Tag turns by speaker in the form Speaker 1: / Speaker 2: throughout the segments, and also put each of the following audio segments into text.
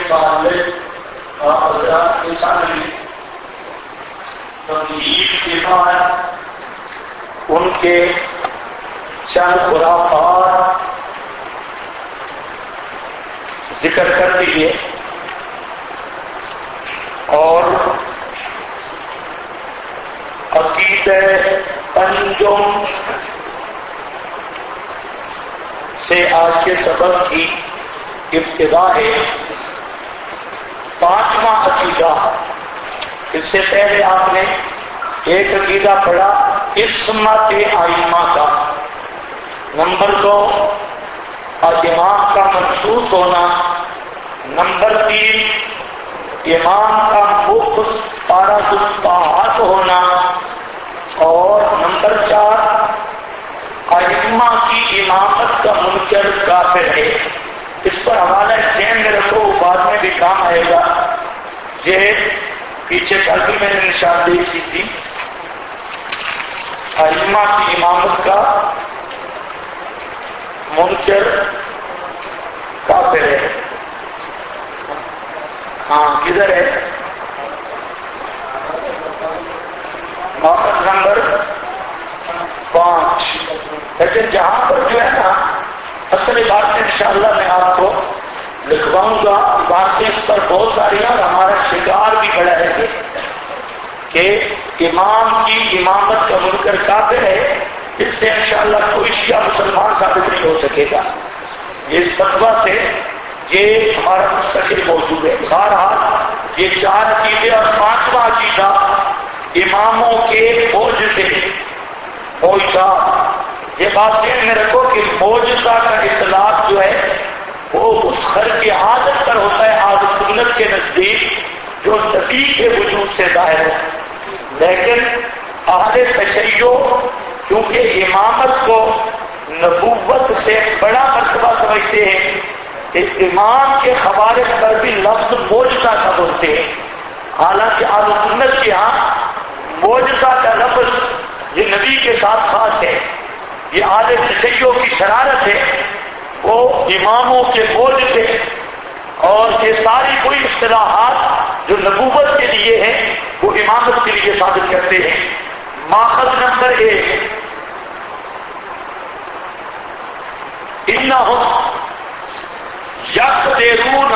Speaker 1: متعلق حضرات کے سامنے تمہید کے بعد ان کے چند خرافات ذکر کر دیے اور عقیدہ پنجم سے آج کے سبق کی ابتدا ہے۔ پانچواں عقیدہ، اس سے پہلے آپ نے ایک عقیدہ پڑھا عصمت ائمہ کا، نمبر 2 امام کا محسوس ہونا، نمبر 3 امام کا مخص پارہ الطاعت ہونا، اور نمبر 4 ائمہ کی امامت کا منکر کافر ہے۔ اس پر حوالہ ذہن میں رکھو، بعد میں بھی کام آئے گا۔ یہ پیچھے کل بھی میں نے نشاندہی کی تھی، ائمہ کی امامت کا منکر کافر ہے۔ ہاں کدھر ہے؟ ماخذ نمبر 5۔ لیکن جہاں پر جو ہے نا اصل باتیں انشاءاللہ میں آپ کو لکھواؤں گا، باتیں اس پر بہت ساری ہیں اور ہمارا شکار بھی بڑا ہے کہ امام کی امامت کا منکر کافر ہے۔ اس سے انشاءاللہ کوئی شیعہ مسلمان ثابت نہیں ہو سکے گا۔ اس فتویٰ سے یہ ہمارا مستقل موضوع ہے۔ بہرحال یہ 4 عقیدے اور 5واں عقیدہ اماموں کے معجزے معجزات۔ یہ بات ذہن میں رکھو کہ معجزہ کا اطلاق جو ہے وہ اس خرق عادت پر ہوتا ہے اہل سنت کے نزدیک جو نبی کے وجود سے ظاہر ہے، لیکن اہل تشیع کیونکہ امامت کو نبوت سے بڑا مرتبہ سمجھتے ہیں کہ امام کے خوارق پر بھی لفظ معجزہ کا بولتے ہیں، حالانکہ اہل سنت کے ہاں معجزہ کا لفظ یہ نبی کے ساتھ خاص ہے۔ یہ اہل تشیع کی شرارت ہے، وہ اماموں کے معجزے اور یہ ساری کوئی اصطلاحات جو نبوت کے لیے ہیں وہ امامت کے لیے ثابت کرتے ہیں۔ ماخذ نمبر 1 انہم یقدرون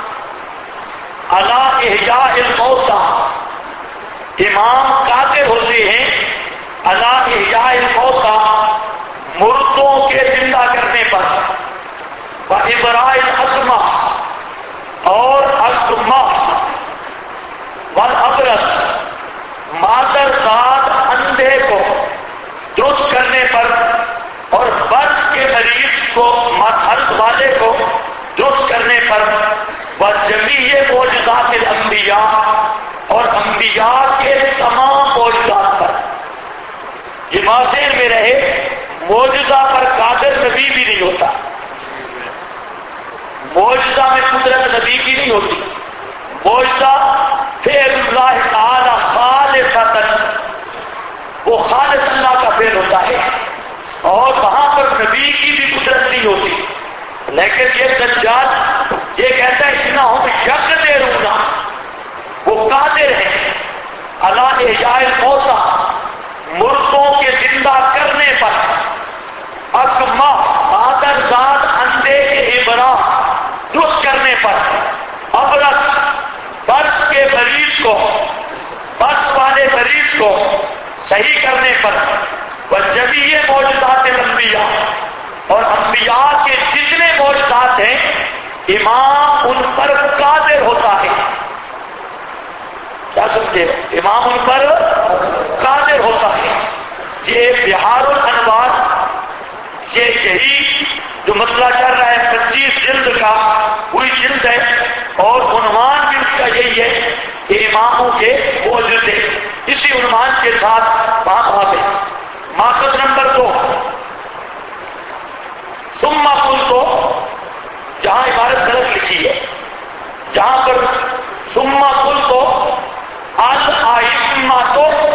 Speaker 1: علی احیاء الموتى، امام قادر ہوتے ہیں علی احیاء الموتى، مردوں کے زندہ کرنے پر، وابراء الاکمہ، اور اکمہ، والابرص، مادرزاد اندھے کو درست کرنے پر، اور برص کے مریض کو مرض والے کو درست کرنے پر، وجمیع معجزات الانبیاء، اور انبیاء کے تمام معجزات پر۔ یہ واضح میں رہے، معجزہ پر قادر نبی بھی نہیں ہوتا، معجزہ میں قدرت نبی کی نہیں ہوتی، معجزہ فعل اللہ تعالی خالصتاً، وہ خالص اللہ کا فعل ہوتا ہے، اور وہاں پر نبی کی بھی قدرت نہیں ہوتی۔ لیکن یہ دجال یہ کہتا ہے انہم یقدرون، وہ قادر ہیں علی احیاء الموتى، مردوں کے زندہ کرنے پر، اکمہ، مادرزاد اندھے کے ابرا درست کرنے پر، ابرص، برص کے مریض کو، برص والے مریض کو صحیح کرنے پر، وجمیع معجزات الانبیاء، اور انبیاء کے جتنے معجزات ہیں امام ان پر قادر ہوتا ہے۔ کیا سمجھے؟ امام ان پر قادر ہوتا ہے۔ یہ بہار الانوار، یہی جو مسئلہ چل رہا ہے 25 جلد کا، وہی جلد ہے، اور عنوان بھی اس کا یہی ہے کہ اماموں کے معجزے، اسی عنوان کے ساتھ بات ہے۔ ماخذ نمبر 2 ثم قلت، جہاں عبارت غلط لکھی ہے، جہاں پر ثم قلت الائمۃ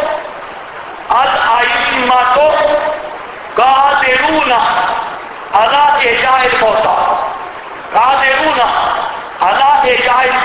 Speaker 1: قادرون علی احیاء الموتى، قادرون علی احیاء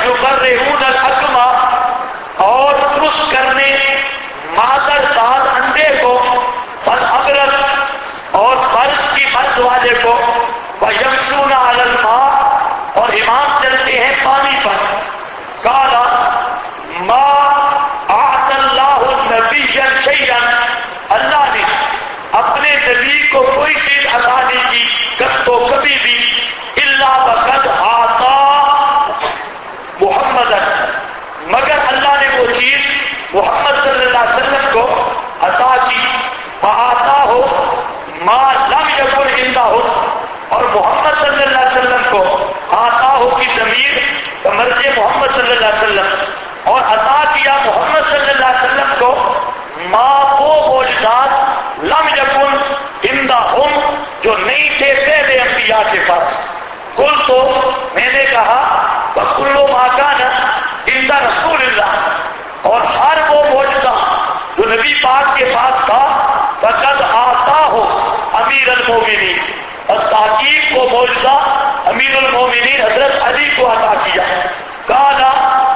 Speaker 1: وَيُبَرِّئُونَ الْأَكْمَحَ، اور درست کرنے مادر دار اندھے کو، وَالْأَبْرَصَ، اور برس کی مرض والے کو، وَيَمْشُونَ عَلَى الْمَاءِ، اور امام چلتے ہیں پانی پر. قَالَ مَا أَعْطَى اللَّهُ نَبِيًّا شَيْئًا، اللہ نے اپنے نبی کو کوئی چیز عطا نہیں کی تو کبھی بھی، الا وقد آتا محمدًا، مگر اللہ نے وہ چیز محمد صلی اللہ علیہ وسلم کو عطا کی. آتا ہو ما لم یکن عنده، اور محمد صلی اللہ علیہ وسلم کو آتا ہو کی ضمیر کا مرجع محمد صلی اللہ علیہ وسلم، اور عطا کیا محمد صلی اللہ علیہ وسلم کو ما وہ معجزات لم یکن عندہم جو نہیں تھے پہلے انبیاء کے پاس. کل تو میں نے کہا وَكُلُّ مَا كَانَ عِندَ رسول اللہ، اور ہر وہ معجزہ جو نبی پاک کے پاس تھا فقد آتاہ امیر المومنین، بس تحقیق وہ معجزہ امیر المومنین حضرت علی کو عطا کیا. کالا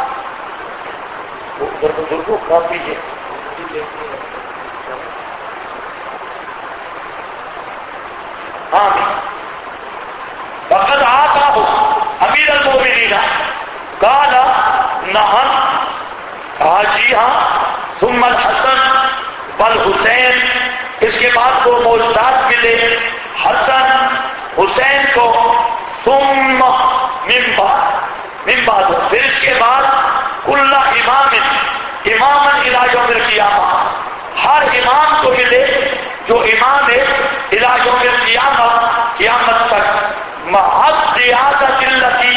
Speaker 1: بزرگوں کافی ہے. آمین. فقد آتاہ امیر المومنین. کالا نعم، کہا جی ہاں. ثم الحسن والحسین، اس کے بعد وہ معجزات ملے حسن حسین کو. ثم من بعد، پھر اس کے بعد کل امام اماما الی یوم القیامہ، ہر امام کو ملے جو امام ہے الی یوم القیامہ، قیامت تک. محض زیادت التی،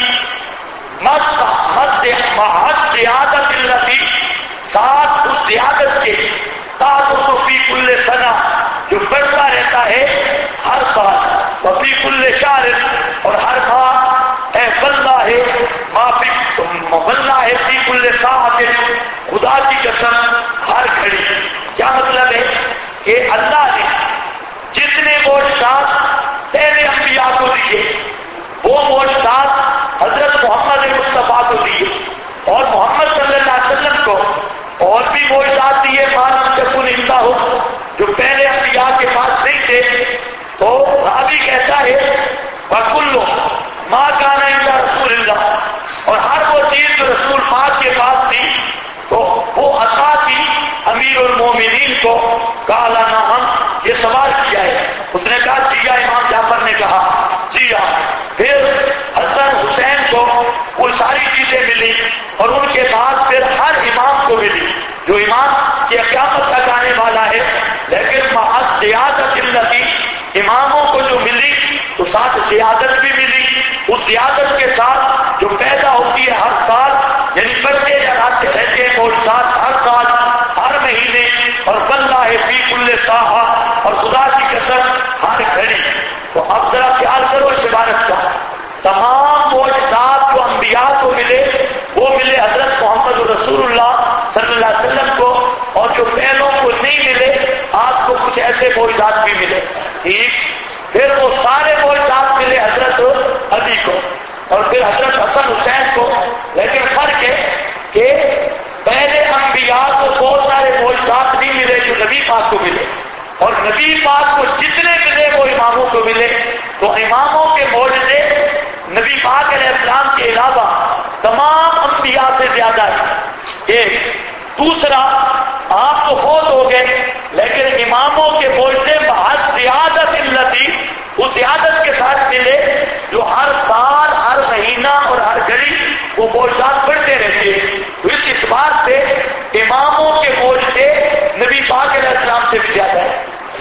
Speaker 1: محض زیادت التی، ساتھ اس زیادت کے تعدد فی کل سنہ، جو بڑھتا رہتا ہے ہر سال، وفی کل شہر، اور ہر ماہ. اے بلّہ ہے معافی بلّہ ہے فی کل ساعت، خدا کی قسم ہر گھڑی. کیا مطلب ہے کہ اللہ نے جتنے معجزات پہلے انبیاء کو دیے وہ معجزات حضرت محمد مصطفیٰ کو دیے، اور محمد صلی اللہ علیہ وسلم کو اور بھی معجزات دیے معلوم تکن عندہ ہو جو پہلے انبیاء کے پاس نہیں تھے. تو راوی کہتا ہے وَكُلُّ مَا كَانَ عِندَ رسول اللہ، اور ہر وہ چیز جو رسول پاک کے پاس تھی تو وہ عطا کی امیر المومنین کو. قال نعم، یہ سوال کیا ہے. اس نے کہا جی ہاں. امام جعفر نے کہا جی ہاں. پھر حسن حسین کو وہ ساری چیزیں ملی، اور ان کے بعد پھر ہر امام کو ملی جو امام کی قیامت تک آنے والا ہے. لیکن محض زیادت التی، اماموں کو جو ملی تو ساتھ زیادت بھی ملی. اس زیادت کے ساتھ جو پیدا ہوتی ہے ہر سال، یعنی بڑھتے جاتے رہتے ہیں معجزات ہر سال ہر مہینے. اور بلّہ ہے فی کل ساعہ، اور خدا کی قسم ہر گھڑی. تو اب ذرا خیال کرو اس عبارت کا. تمام معجزات جو انبیاء کو ملے وہ ملے حضرت محمد رسول اللہ صلی اللہ علیہ وسلم کو، اور جو پہلوں کو نہیں ملے آپ کو کچھ ایسے معجزات بھی ملے. ٹھیک. پھر وہ سارے معجزات ملے حضرت علی کو، اور پھر حضرت حسن حسین کو. لیکن فرق ہے کہ پہلے انبیاء کو بہت سارے معجزات نہیں ملے جو نبی پاک کو ملے، اور نبی پاک کو جتنے ملے وہ اماموں کو ملے. تو اماموں کے معجزے نبی پاک علیہ السلام کے علاوہ تمام انبیاء سے زیادہ ہے. ایک. دوسرا، آپ تو فوت ہو گئے لیکن اماموں کے معجزے بہت زیادت التی، اس زیادت کے ساتھ ملے جو ہر سال ہر مہینہ اور ہر گھڑی وہ معجزات بڑھتے رہتے ہیں. تو اس اعتبار سے اماموں کے معجزے نبی پاک علیہ السلام سے بھی زیادہ ہے.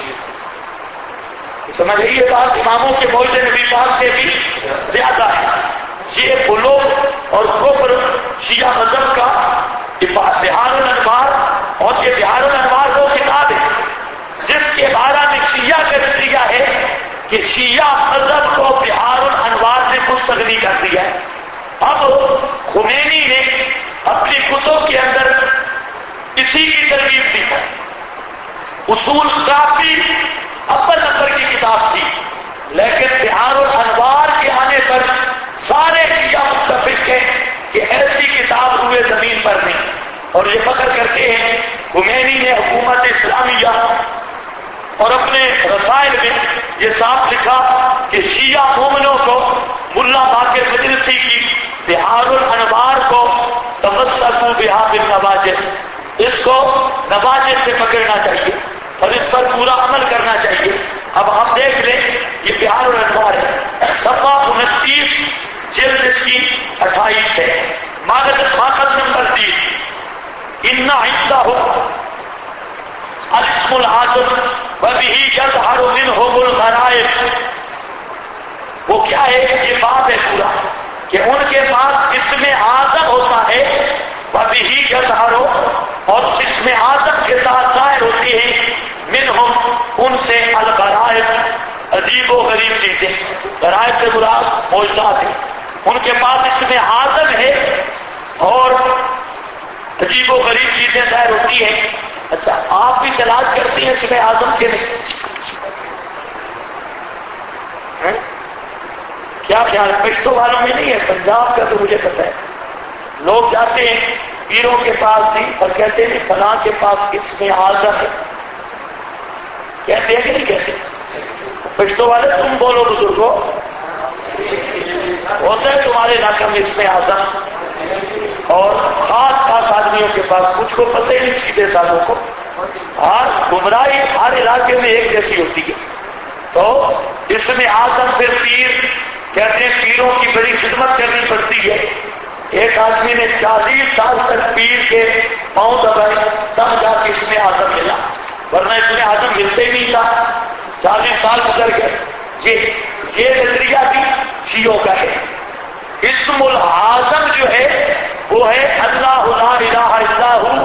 Speaker 1: سمجھ رہی ہے بات؟ اماموں کے معجزے نبی پاک سے بھی زیادہ ہے. یہ بلوغ اور کفر شیعہ مذہب کا بہار الانوار، اور یہ بہار الانوار وہ کتاب ہے جس کے بارے میں شیعہ کا نظریہ ہے کہ شیعہ مذہب کو بہار الانوار سے مستغنی کر دیا ہے. اب خمینی نے اپنی کتب کے اندر اسی کی ترغیب دی ہے. اصول کافی اول نمبر کی کتاب تھی، لیکن بہار الانوار کے آنے پر سارے شیعہ متفق ہیں کہ ایسی پر نہیں. اور یہ فخر کرتے ہیں خمینی نے حکومت اسلامیہ اور اپنے رسائل میں یہ صاف لکھا کہ شیعہ مومنوں کو ملا باقر مجلسی کی بہار الانوار کو تمسکوا بہا بالنواجذ، اس کو نواجذ سے پکڑنا چاہیے اور اس پر پورا عمل کرنا چاہیے. اب آپ دیکھ لیں یہ بہار الانوار ہے، صفحہ 29 جلد اس کی 28 ہے. ماخذ نمبر 3 ان عندہ الاسم العاظم وبه يظهر منهم الغرائب. وہ کیا ہے؟ یہ بات ہے پورا کہ ان کے پاس اسم اعظم ہوتا ہے وبه يظهر، اور اسم اعظم کے ساتھ ظاہر ہوتی ہے منهم ان سے الغرائب، عجیب و غریب چیزیں. غرائب سے مراد معجزات ہیں. ان کے پاس اسم اعظم ہے اور عجیب و غریب چیزیں ظاہر ہوتی ہیں. اچھا آپ بھی تلاش کرتی ہیں اسم اعظم کے نہیں؟ کیا خیال ہے؟ پشتو والوں میں نہیں ہے، پنجاب کا تو مجھے پتا ہے. لوگ جاتے ہیں پیروں کے پاس بھی اور کہتے ہیں فلاں کے پاس اسم اعظم ہے. کہتے ہیں کہ نہیں کہتے؟ پشتو والے تم بولو بزرگوں، ہوتا ہے تمہارے علاقہ میں اسم اعظم، اور خاص خاص آدمیوں کے پاس کچھ کو پتہ ہی نہیں، سیدھے سادوں کو. ہر گمراہی ہر علاقے میں ایک جیسی ہوتی ہے. تو اس میں اعظم پھر پیر کہتے ہیں پیروں کی بڑی خدمت کرنی پڑتی ہے. ایک آدمی نے 40 سال تک پیر کے پاؤں دبائے تب جا کے اس میں اعظم ملا، ورنہ اس میں اعظم ملتے ہی نہیں تھا. 40 سال گزر گئے. یہ نظریہ بھی شیعوں کا ہے. اسم العظم جو ہے وہ ہے اللہ لا الہ الا ہو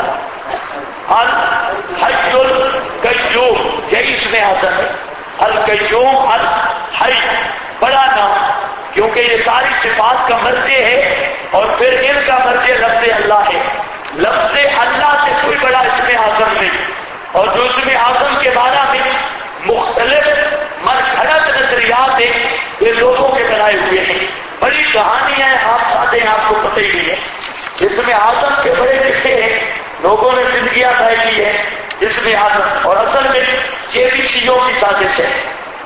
Speaker 1: الحی القیوم. یہ اسم اعظم ہے، القیوم الحی. بڑا نام، کیونکہ یہ ساری صفات کا مرجع ہے اور پھر ان کا مرجع لفظ اللہ ہے. لفظ اللہ سے کوئی بڑا اسم اعظم نہیں. اور جو اسم اعظم کے بارے میں مختلف منفرد نظریات ہیں یہ لوگوں کے بنائے ہوئے ہیں. بڑی کہانیاں ہیں، آپ ساتھ ہیں، آپ کو پتہ ہی نہیں ہے. اس میں اعظم کے بڑے قصے ہیں، لوگوں نے زندگیاں طے کی ہے اس میں اعظم. اور اصل میں یہ بھی شیعوں کی سازش ہے.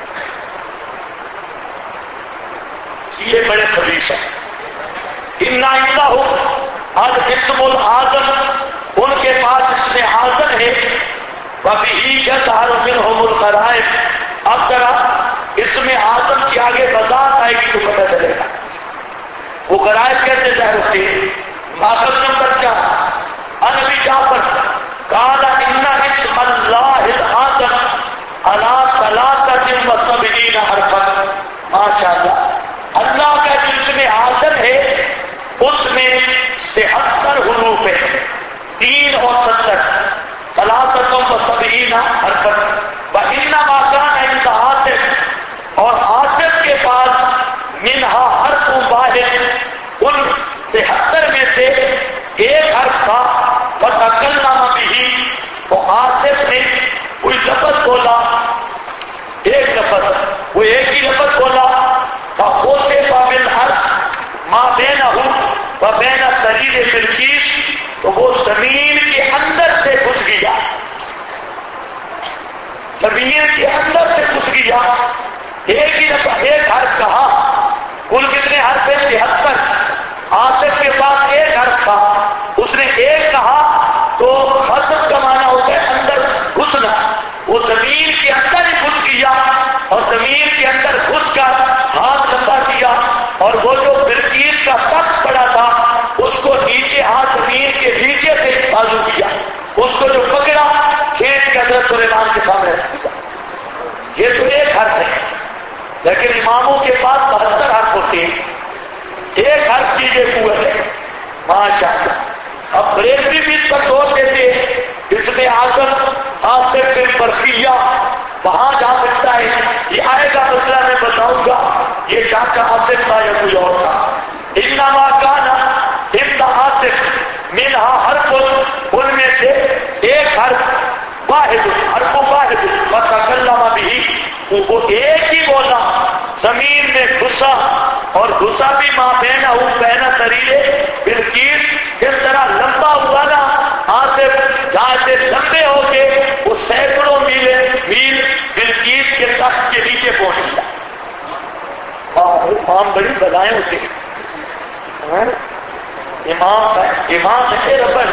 Speaker 1: یہ بڑے خبیث ہیں. ان عندہ الاسم العاظم، ان کے پاس اسم اعظم ہے. وبه يظهر منهم الغرائب. اب ذرا اسم اعظم کی آگے وضاحت آئے گی تو پتہ چلے گا وہ غرائب کیسے ظاہر ہوتے ہیں. ماخذ نمبر 4 عن ابی جعفر قال ان اسم اللہ الاعظم على 73 حرفا. ماشاء اللہ، اللہ کا جو اسم اعظم ہے اس میں 73 حروف ہیں، 3 اور 70، 73 حرفا. وانما كان عند آصف، اور آصف کے پاس منہا حرف واحد، ان 73 میں سے ایک حرف تھا. فتکلم به، تو آصف نے کوئی لفظ بولا، ایک لفظ، وہ ایک ہی لفظ بولا. فخسف بالحرف ما بینہ وبین سریر بلقیس، تو وہ زمین کے اندر سے گھس گیا، زمین کے اندر سے گھس گیا. ایک ہی لفظ، ایک حرف کہا. کل کتنے حرف ہیں؟ 73. آصف کے پاس ایک حرف تھا، اس نے ایک کہا تو خسف کا معنی ہوتا ہے اندر گھسنا. وہ زمین کے اندر ہی گھس گیا اور زمین کے اندر گھس کر ہاتھ لمبا کیا، اور وہ جو بلقیس کا تخت پڑا تھا اس کو نیچے، ہاتھ زمین کے نیچے سے بازو کیا، اس کو جو پکڑا کھینچ کر حضرت سلیمان کے سامنے رکھ دیا. یہ تو ایک حرف ہے، لیکن اماموں کے پاس 72 حرف ہوتے ہیں. ایک حرف کی یہ قوت ہے. ماشاءاللہ. اب بریلوی بھی اس پر زور دیتے ہیں، اس میں آصف آصف بن برقیہ وہاں جا سکتا ہے. یہ آئے گا مسئلہ میں بتاؤں گا یہ چاچا آصف تھا یا کوئی اور تھا. انما کان عند آصف منہا حرف، ان میں سے ایک حرف واحد، حرف واحد. فتکلم به، وہ ایک ہی بولا، زمین میں گھسا، اور گھسا بھی ماں بینہ بین سریر بلقیس، اس طرح لمبا امام بڑی بلائیں ہوتے ہیں. امام ہے ربر.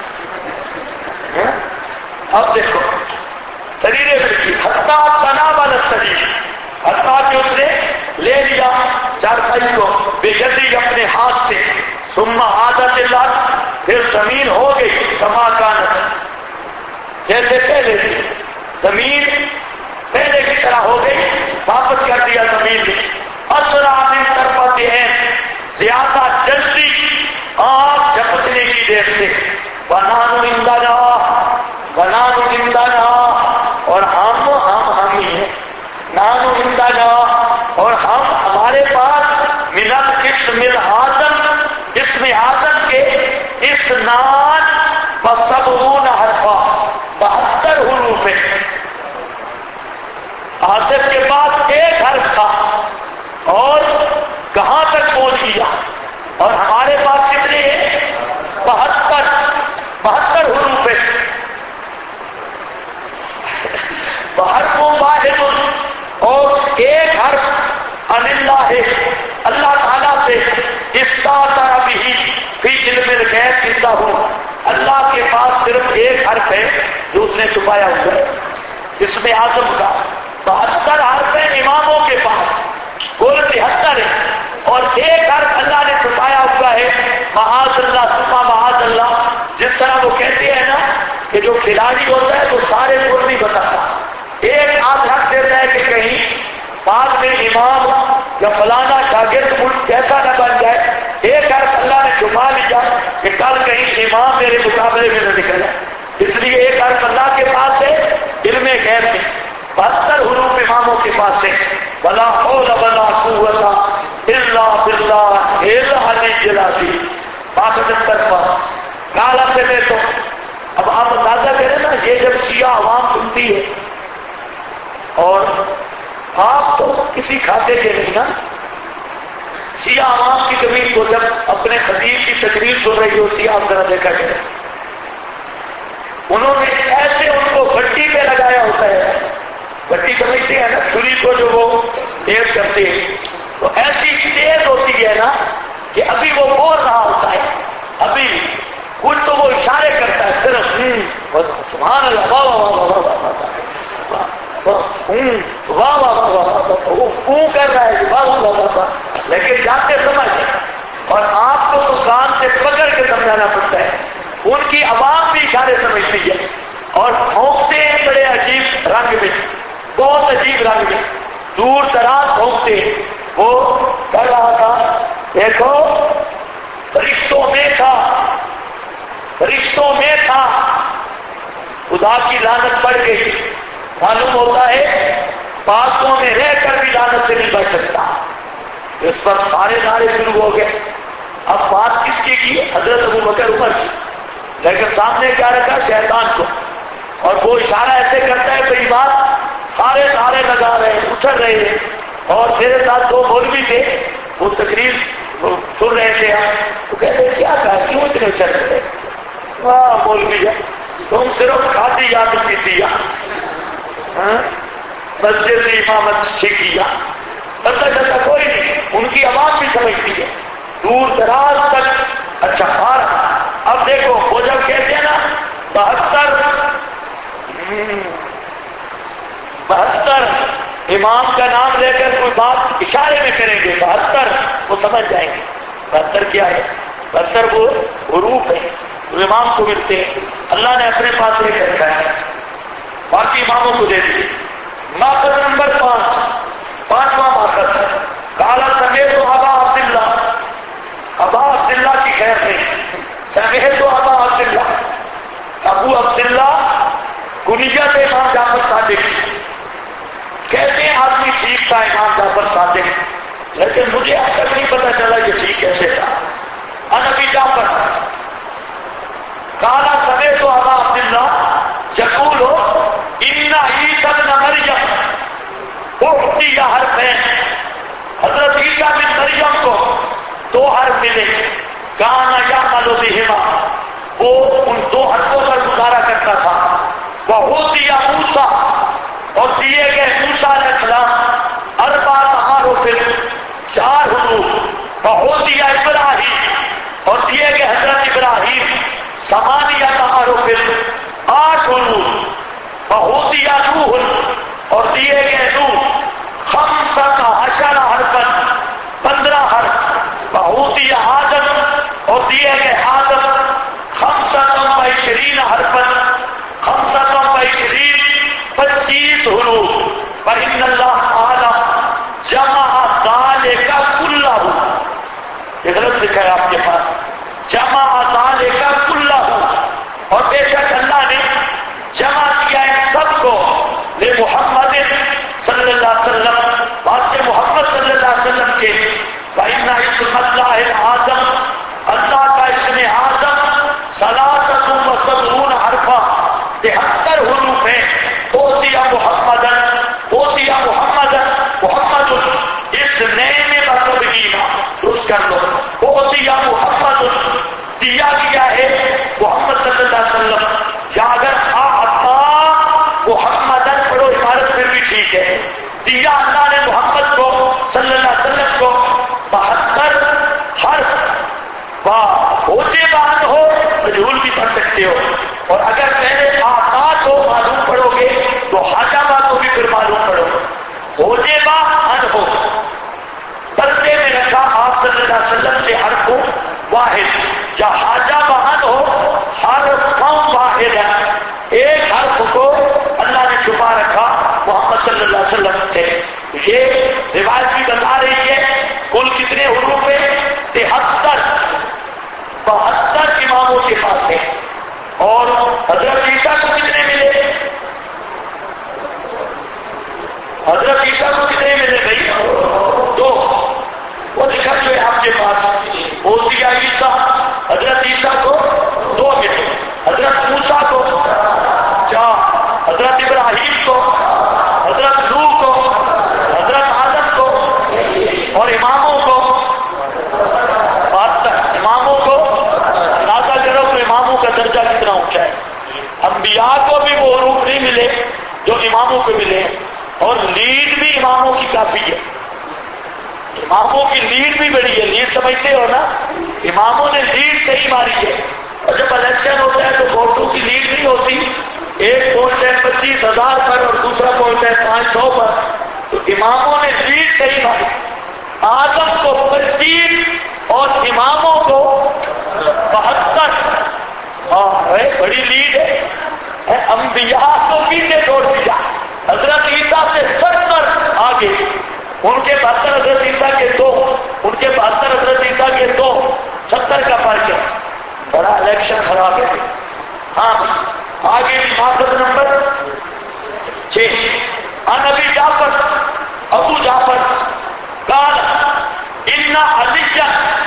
Speaker 1: اب دیکھو شریر ملکی حتیٰ تنا والا شریر، حتیٰ کہ اس نے لے لیا چارپائی کو بے جدی اپنے ہاتھ سے. ثم عادت اللہ، پھر زمین ہو گئی کما کانت، جیسے پہلے تھی. زمین پہلے کی طرح ہو گئی، واپس کر دیا زمین نے. اسرع من طرفت عین، زیادہ جلدی آنکھ جھپکنے کی دیر سے. بنانو اندنا، بنانو اندنا، اور ہم ہی ہیں. نانو اندنا، اور ہمارے پاس من الاسم العظم، اسم اعظم کے اسنان و70 حرفا، 72 حروف ہیں. آصف کے پاس ایک حرف تھا اور کہاں تک پہنچ گیا، اور ہمارے پاس کتنے ہیں؟ 72 حروف ہیں. حرف واحد، اور ایک حرف ان اللہ ہے، اللہ تعالیٰ سے. استاثر به فی علم الغیب عنده، اللہ کے پاس صرف ایک حرف ہے جو اس نے چھپایا ہوا ہے اسم اعظم کا. 72 حرف ہیں اماموں کے پاس، کل 73 ہے، اور ایک حرف اللہ نے چھپایا ہوا ہے. معاذ اللہ ثم معاذ اللہ. جس طرح وہ کہتے ہیں نا کہ جو کھلاڑی ہوتا ہے وہ سارے گول نہیں بتاتا، ایک آدھ حرف دیتا ہے کہ کہیں بعد میں امام یا فلانا شاگرد ملک کیسا نہ بن جائے. ایک حرف اللہ نے چھپا لیا کہ کل کہیں امام میرے مقابلے میں نہ نکل جائے، اس لیے ایک حرف اللہ کے پاس ہے علم غیب میں. 72 حروف اماموں کے پاس ہے. ولا حول ولا قوت الا باللہ العلی العظیم. 75 پر کالا سے میں تو اب آپ اندازہ کریں نا، یہ جب شیعہ عوام سنتی ہے، اور آپ تو کسی کھاتے کے نہیں نا، شیعہ عوام کی زمین کو جب اپنے خطیب کی تقریر سن رہی ہوتی ہے، آپ ذرا دیکھا کریں، انہوں نے ایسے ان کو بھٹی پہ لگایا ہوتا ہے. بھٹی سمجھتے ہیں نا، چھری کو جو وہ تیز کرتے ہیں، تو ایسی تیز ہوتی ہے نا کہ ابھی وہ بول رہا ہوتا ہے، ابھی کچھ تو وہ اشارے کرتا ہے صرف سبحان اللہ، واہ واہ واہ واہ واہ واہ واہ واہ، وہ کر رہا ہے واہ واہ واہ واہ، لیکن جاتے سمجھ، اور آپ کو تو کان سے پکڑ کے سمجھانا پڑتا ہے. ان کی عوام بھی اشارے سمجھتی ہے اور پھونکتے ہیں بڑے عجیب رنگ میں، بہت عجیب رنگ میں، دور دراز پھونکتے ہیں. وہ کر رہا تھا، دیکھو فرشتوں میں تھا، فرشتوں میں تھا، خدا کی لعنت پڑ گئی. معلوم ہوتا ہے باتوں میں رہ کر بھی لعنت سے نہیں بچ سکتا. اس پر سارے نعرے شروع ہو گئے. اب بات کس کی حضرت ابو بکر عمر کی، لیکن سامنے کیا رکھا؟ شیطان کو. اور وہ اشارہ ایسے کرتا ہے بھئی بات سارے نعرے لگا رہے ہیں، اچھل رہے ہیں، اور میرے ساتھ 2 مولوی تھے، وہ تقریر سن رہے تھے. تو کہتے ہیں کیا کہا، کیوں اتنے اچھل رہے؟ واہ مولوی ہے، تم صرف کھاتی یاد پیتی مسجد میں امامت سیکھیا، پتہ چلتا کوئی نہیں. ان کی عوام بھی سمجھتی ہے دور دراز تک. اچھا بار اب دیکھو وہ جب کہتے ہیں نا 72 امام کا نام لے کر کوئی بات اشارے میں کریں گے، 72 وہ سمجھ جائیں گے. 72 کیا ہے؟ 72 وہ حروف ہیں جو امام کو ملتے ہیں، اللہ نے اپنے پاس لے کر رکھا ہے، باقی اماموں کو دے دیے. ماخذ نمبر 5واں ماخذ ہے کالا سمیت ابا عبداللہ. ابا عبداللہ کی خیر نہیں، سمیت ابا عبداللہ، ابو عبداللہ کنیت امام جعفر صادق. کہتے ہیں آدمی ٹھیک تھا امام جعفر صادق، لیکن مجھے اب تک نہیں پتا چلا کہ ٹھیک کیسے تھا. ابی جعفر کالا سمیت ابا عبداللہ یقول ان عیسیٰ ابن مریم اعطی حرفین. حضرت عیسیٰ بن مریم کو 2 حرف ملے، کانا یعمل بہما، وہ ان 2 حرفوں پر گزارا کرتا تھا. وعطی موسیٰ، اور دیے گئے موسیٰ علیہ السلام 4 حروف دیے گئے نور 15 حرفاً 15 حرف بہوتی آدم اور دیے گئے آدم 25 حرفاً 25 حروف فإن اللہ تعالی جمع ذالک کلہ، یہ غلط لکھا ہے آپ کے پاس، جمع ذالک کلہ، اور بے شک اللہ نے جمع کیا ان سب کو محمد صلی اللہ علیہ وسلم، واسطے محمد صلی اللہ علیہ وسلم کے، وَإِنَّ اسْمَ اللَّهِ الْأَعْظَمُ، اللہ کا اسم اعظم 73 حرفا 73 حروف ہیں، اوتیا محمد محمد اس نئے میں بسبگینا درست کر لو، اوتیا محمد دیا گیا ہے محمد صلی اللہ علیہ وسلم، یا اگر محمد پڑھو عبارت پھر بھی ٹھیک ہے، دیا اللہ نے محمد کو صلی اللہ علیہ وسلم کو 72 حرف، ہوتے بان ہو مجہول بھی پڑھ سکتے ہو، اور اگر پہلے آقا کو معلوم پڑھو گے تو حاجابہ کو بھی پھر معلوم پڑھو، ہوتے بان ہو پردے میں رکھا آپ صلی اللہ علیہ وسلم سے حرف واحد، یا حاجابہ ہو حرف واحد ہے، ایک حرف کو اللہ نے چھپا رکھا محمد صلی اللہ علیہ وسلم سے۔ یہ روایت بھی بتا رہی ہے کل کتنے حروف ہیں، 72 اماموں کے پاس ہے، اور حضرت عیسیٰ کو کتنے ملے، حضرت عیسیٰ کو کتنے ملے بھائی، 2، وہ لکھا جو ہے آپ کے پاس، اوتیا عیسیٰ، حضرت عیسیٰ کو 2 ملے، حضرت موسیٰ کو 4، حضرت ابراہیم کو، حضرت نوح کو، حضرت آدم کو، اور اماموں کو 72، اماموں کو اندازہ کرو کہ اماموں کا درجہ کتنا اونچا ہے۔ انبیاء کو بھی وہ حروف نہیں ملے جو اماموں کو ملے، اور لیڈ بھی اماموں کی کافی ہے، اماموں کی لیڈ بھی بڑی ہے، لیڈ سمجھتے ہو نا، اماموں نے لیڈ صحیح ماری ہے، اور جب الیکشن ہوتا ہے تو ووٹوں کی لیڈ نہیں ہوتی، ایک پوسٹ ہے 25,000 پر اور دوسرا پوسٹ ہے 500 پر، تو اماموں نے لیڈ صحیح ماری، آدم کو 25 اور اماموں کو 72، بڑی لیڈ ہے، انبیاء کو پیچھے چھوڑ دیا، حضرت عیسیٰ سے 70 آگے، ان کے 72 حضرت عیسیٰ کے 2، ان کے 72 حضرت عیسیٰ کے 2، 70 کا فرق ہے، بڑا الیکشن خراب ہے۔ ہاں آگے بھی ماخذ نمبر 6، عن ابی جعفر، ابو جعفر قال ان علی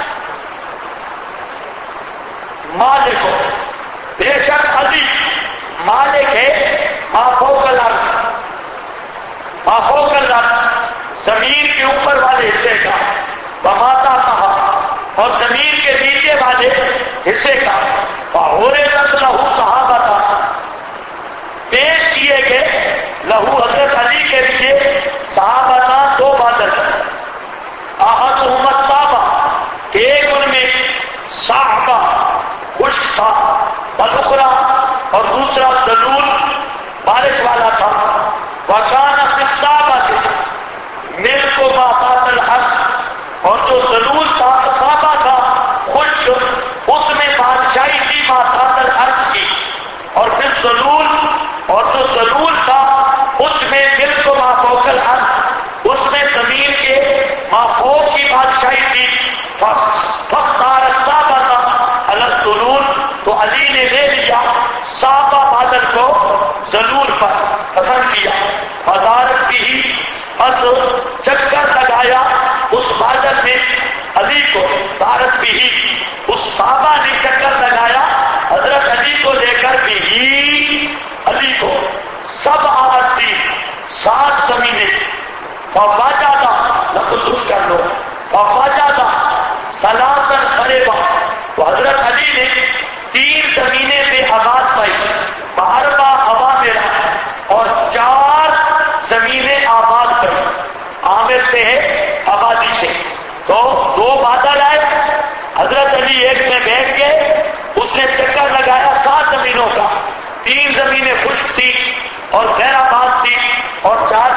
Speaker 1: مالک، بے شک علی مالک ہے ما فوق الارض، ما فوق الارض زمین کے اوپر والے حصے کا، وماتا کہا اور زمین کے نیچے والے حصے کا، فعرضت لہو صحابہ، پیش کیے گئے لہو حضرت علی کے لیے صحابہ 2 بادل، احدہم الصحابہ، ایک ان میں صحابہ خشک تھا، والاخری اور دوسرا ذلول بارش والا تھا، وکان فی الصحابہ ملک ما تحت الارض، اور جو ذلول تھا صحابہ تھا خشک، اس میں بادشاہی تھی ما تحت الارض کی، اور پھر ذلول، اور جو ذلول تھا اس میں ملک ما فوق الارض، اس میں زمین کے ما فوق کی بادشاہی تھی، فاختار الصحابہ علی الذلول، تو علی نے لے لیا صحابہ بادل کو ذلول پر پسند کیا، فدارت بھی بس چکر لگایا اس بادل نے علی کو، دارت بھی اس صحابہ نے چکر لگایا حضرت علی کو لے کر بھی علی کو، سب آرتی 7 زمینیں، فواجدہ لفظ درست کر لو، فواجدہ سلاسن خریبا، تو حضرت علی نے 3 زمینیں بے آباد پائی، باربا ہوا میرا، اور 4 زمینیں آباد پائی، عامر سے ہے آبادی سے، تو 2 بادل آئے، حضرت علی ایک میں بیٹھ گئے، اس نے چکر لگایا 7 زمینوں کا، 3 زمینیں خشک تھی اور غیر آباد تھی، اور 4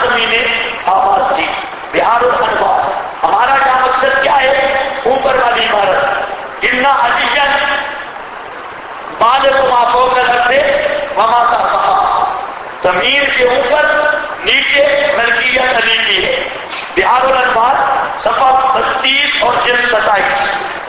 Speaker 1: زمین آباد تھی، بہار الانوار. ہمارا کیا مقصد کیا ہے؟ اوپر والی عمارت. ان علی بالغ ما فوق الارض وما تحتها، زمین کے اوپر نیچے ملکیت علی کی ہے. بہار الانوار صفحہ 32 اور جلد 27.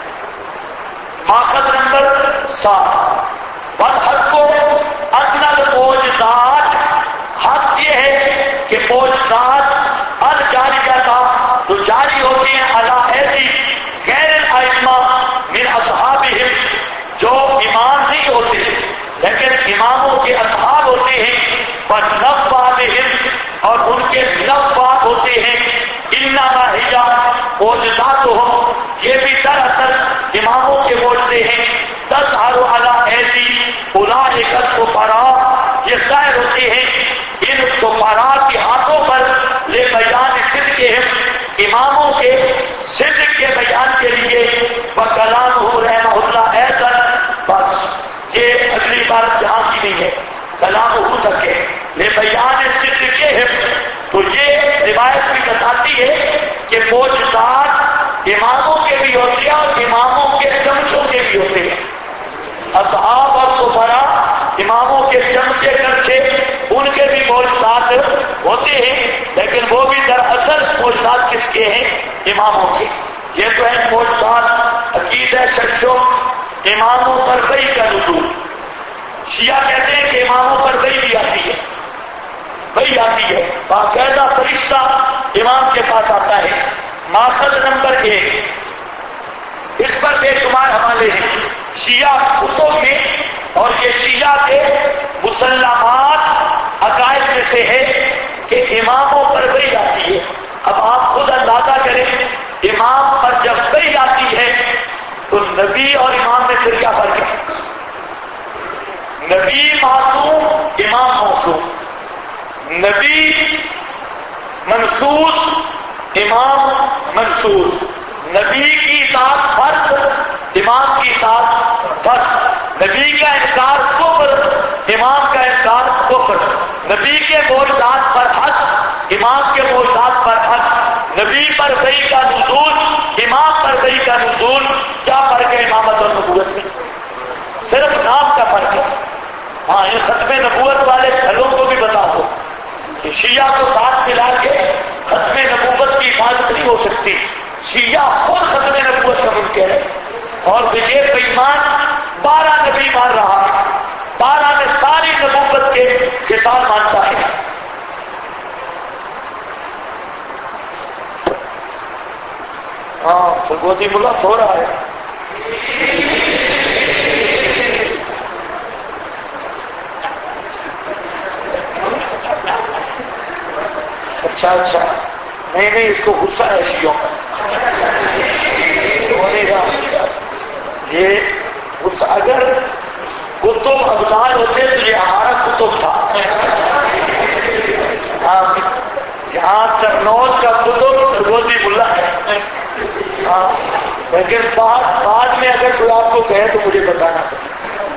Speaker 1: ماخذ نمبر 7. والحق کو ادنى الموجزات، حق یہ ہے کہ موجزات الجاریہ کا جو جاری ہوتی ہیں علی ایدی غیر الائمہ من اصحابہم، جو امام نہیں ہوتے لیکن اماموں کے اصحاب ہوتے ہیں، ونبوابہم، اور ان کے نواب ہوتے ہیں. انما ہی معجزاتہم، یہ بھی دراصل اماموں کے معجزے ہیں. تظہر علی ایدی اولئک الکفراء، یہ ظاہر ہوتے ہیں ان کفراء کے ہاتھوں پر لے بیان صدقہم، اماموں کے صدق کے بیان کے لیے. وکلامہ رحمہ اللہ ایضا، بس یہ اگلی بار جہاں کی نہیں ہے، کلامہ تک ہے لے بیان صدقہم. تو یہ روایت بھی بتاتی ہے کہ معجزات اماموں کے بھی ہوتے ہیں اور اماموں کے چمچوں کے بھی ہوتے ہیں. اصحاب اور کفراء اماموں کے چمچے کرچے ان کے بھی معجزات ہوتے ہیں، لیکن وہ بھی دراصل معجزات کس کے ہیں؟ اماموں کے. یہ تو ہے معجزات. عقیدہ ششو اماموں پر وحی کا نزول. شیعہ کہتے ہیں کہ اماموں پر وحی بھی آتی ہے، وہی آتی ہے، باقاعدہ فرشتہ امام کے پاس آتا ہے. ماخذ نمبر 1. اس پر بے شمار حوالے ہیں شیعہ کتب میں، اور یہ شیعہ کے مسلمات عقائد میں سے ہے کہ اماموں پر وحی آتی ہے. اب آپ خود اندازہ کریں، امام پر جب وحی آتی ہے تو نبی اور امام میں پھر کیا فرق ہے؟ نبی معصوم، امام معصوم. نبی منصوص، امام منصوص. نبی کی اطاعت فرض، امام کی اطاعت فرض. نبی کا انکار کفر، امام کا انکار کفر. نبی کے معجزات پر حق، امام کے معجزات پر حق. نبی پر وحی کا نزول، امام پر وحی کا نزول. کیا فرق ہے امامت اور نبوت میں؟ صرف نام کا فرق ہے. ہاں، ان ختم نبوت والے گھروں کو بھی بتا دو کہ شیعہ کو ساتھ ملا کے ختم نبوت کی حفاظت نہیں ہو سکتی. شیعہ خود ختم نبوت کا منکر ہے، اور یہ بےایمان 12 نبی مان رہا ہے، 12 میں ساری نبوت کے خصال مانتا ہے. ہاں، سرگودی ملا سو رہا ہے. اچھا نہیں، اس کو غصہ ہے شیعوں کا. یہ غصہ، اگر کتب ابدال ہوتے تو یہ ہمارا کتب تھا. یہاں ترنول کا کتب سرگودی ملا ہے. ہاں، لیکن بعد میں اگر کوئی آپ کو کہے تو مجھے بتانا پڑے.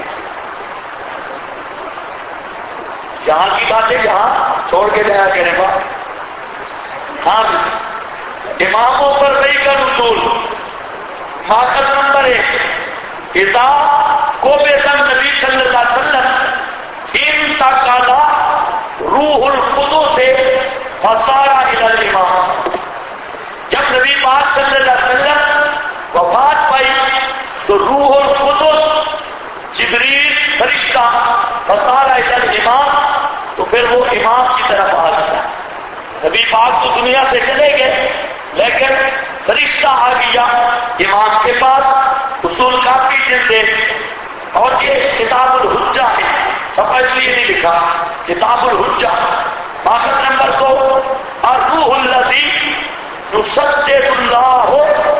Speaker 1: یہاں کی باتیں یہاں چھوڑ کے جایا کرے گا. ہاں، اماموں پر وحی کا نزول. ماخذ نمبر 1. اذا قبض النبی صلی اللہ علیہ وسلم انتقل روح القدس سے فصار الى الامام. جب نبی پاک صلی اللہ علیہ وسلم وفات پائی تو روح القدس جبریل فرشتہ فصار الى الامام، تو پھر وہ امام کی طرف آ گیا. نبی پاک تو دنیا سے چلے گئے، لیکن فرشتہ آ گیا امام کے پاس. اصول کافی جلدیں، اور یہ کتاب الحجہ ہے، صفحہ اس لیے نہیں لکھا، کتاب الحجہ. ماخذ نمبر 2. الروح الذی یصدق اللہ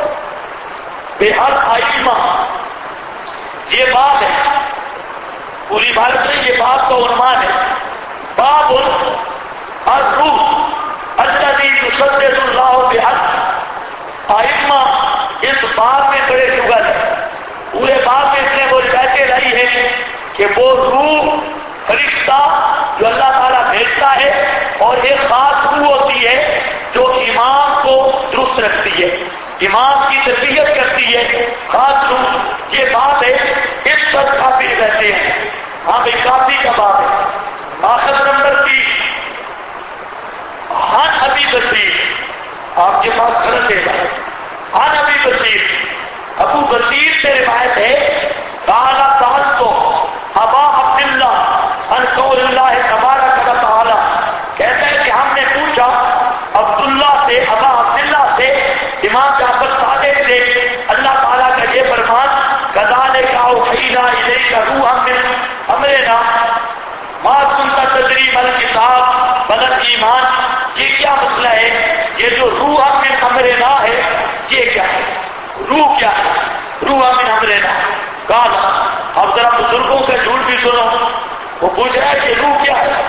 Speaker 1: بالائمہ. یہ باب ہے، پوری عبارت میں یہ باب کا عنوان ہے. باب الروح الذی یصدق اللہ بالائمہ. اس باب میں بڑے شغل ہے. پورے باب میں اس نے وہ روایتیں لائی ہیں کہ وہ روح فرشتہ جو اللہ تعالیٰ بھیجتا ہے، اور ایک خاص روح ہوتی ہے جو امام کو درست رکھتی ہے، امام کی تربیت کرتی ہے، خاص روح. یہ بات ہے، اس پر کافی رہتے ہیں. ہاں بھائی، کافی کا بات ہے. ماخذ نمبر 3 عن ابی بصیر، آپ کے پاس غلط ہے. عن ابی بصیر، ابو بصیر سے روایت ہے، قال سألت ابا عبداللہ عن قول اللہ تبارک و تعالی، کہتے ہیں کہ ہم نے پوچھا عبداللہ سے، ابا عبداللہ سے، امام جعفر صادق سے، اللہ تعالیٰ کا یہ فرمان، کذالک اوحینا الیک روحا من امرنا ما کنت تدری ما الکتاب ولا الایمان. یہ کیا مسئلہ ہے؟ یہ جو روح من امرنا ہے، یہ کیا ہے؟ روح کیا ہے؟ روح من امرنا. کہا اب ذرا بزرگوں کا جھوٹ بھی سنو. وہ پوچھ رہا ہے کہ روح کیا ہے؟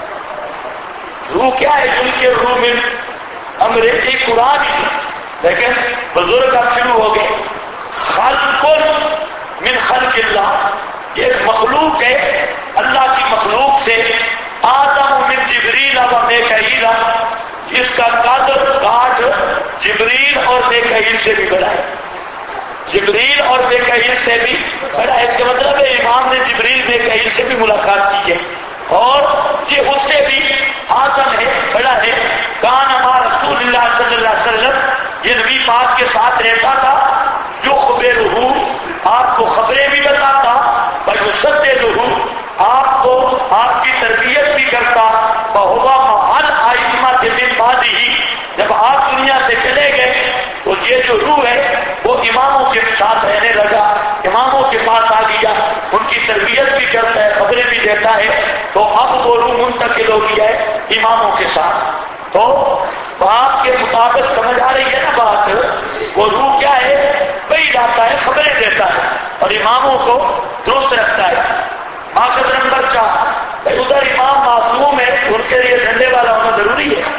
Speaker 1: روح کیا ہے؟ ان کے روح من امر، ایک قرآن ہی، لیکن بزرگ اب شروع ہو گئے. خلق من خلق اللہ، ایک مخلوق ہے اللہ کی مخلوق سے. آدم من جبریل و میکائیل، جس کا قدر کاٹ جبریل اور میکائیل سے بھی بڑا ہے. جبریل اور میکائیل سے بھی بڑا ہے. اس کا مطلب ہے امام نے جبریل میکائیل سے بھی ملاقات کی ہے، اور یہ اس سے بھی آدم ہے، بڑا ہے. کان مع رسول اللہ صلی اللہ علیہ وسلم، یہ نبی پاک کے ساتھ رہتا تھا. جو خبرہ، آپ کو خبریں بھی بتاتا، ویصدقہ، آپ کو آپ کی تربیت بھی کرتا. وہو مع الائمۃ من بعدہ، جب آپ دنیا سے چلے گئے تو یہ جو روح ہے وہ اماموں کے ساتھ رہنے لگا، اماموں کے پاس آ گیا، ان کی تربیت بھی کرتا ہے، خبریں بھی دیتا ہے. تو اب وہ روح منتقل ہو گیا ہے اماموں کے ساتھ. تو بات کے مطابق سمجھ آ رہی ہے نا بات؟ وہ روح کیا ہے؟ وہی جاتا ہے، خبریں دیتا ہے اور اماموں کو درست رکھتا ہے. ماخذ نمبر 4، ادھر امام معصوم ہے، ان کے لیے جھنڈے والا ہونا ضروری ہے.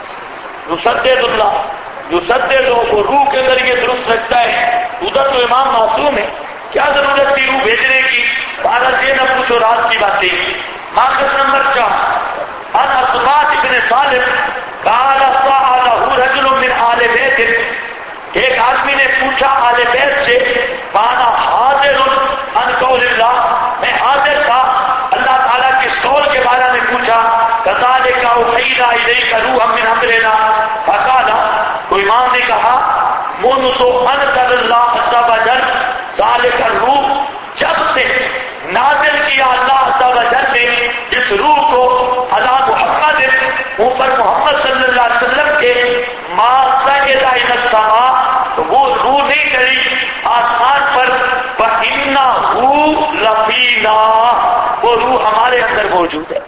Speaker 1: یصدق اللہ، یصدق، وہ روح کے ذریعے درست رکھتا ہے. ادھر تو امام معصوم ہے، کیا ضرورت تھی روح بھیجنے کی؟ بارہ سے نہ پوچھو رات کی باتیں. ماخذ نمبر 4، عن اسباط ابن صالح قال سأله رجل من آل بیت، ایک آدمی نے پوچھا آل بیت سے، وانا حاضر عن قول اللہ، میں حاضر تھا اللہ تعالیٰ کے قول کے بارے میں پوچھا. کذالک اوحینا الیک روحا من امرنا. فقال، تو امام نے کہا، منذ انزل اللہ عز وجل ذالک الروح، جب سے نازل کیا اللہ عز وجل نے اس روح کو علی محمد، اوپر محمد صلی اللہ علیہ وسلم کے، ما صعد الی السماء، وہ روح نہیں چڑھی آسمان پر. فإنہ لفینا، وہ روح ہمارے اندر موجود ہے.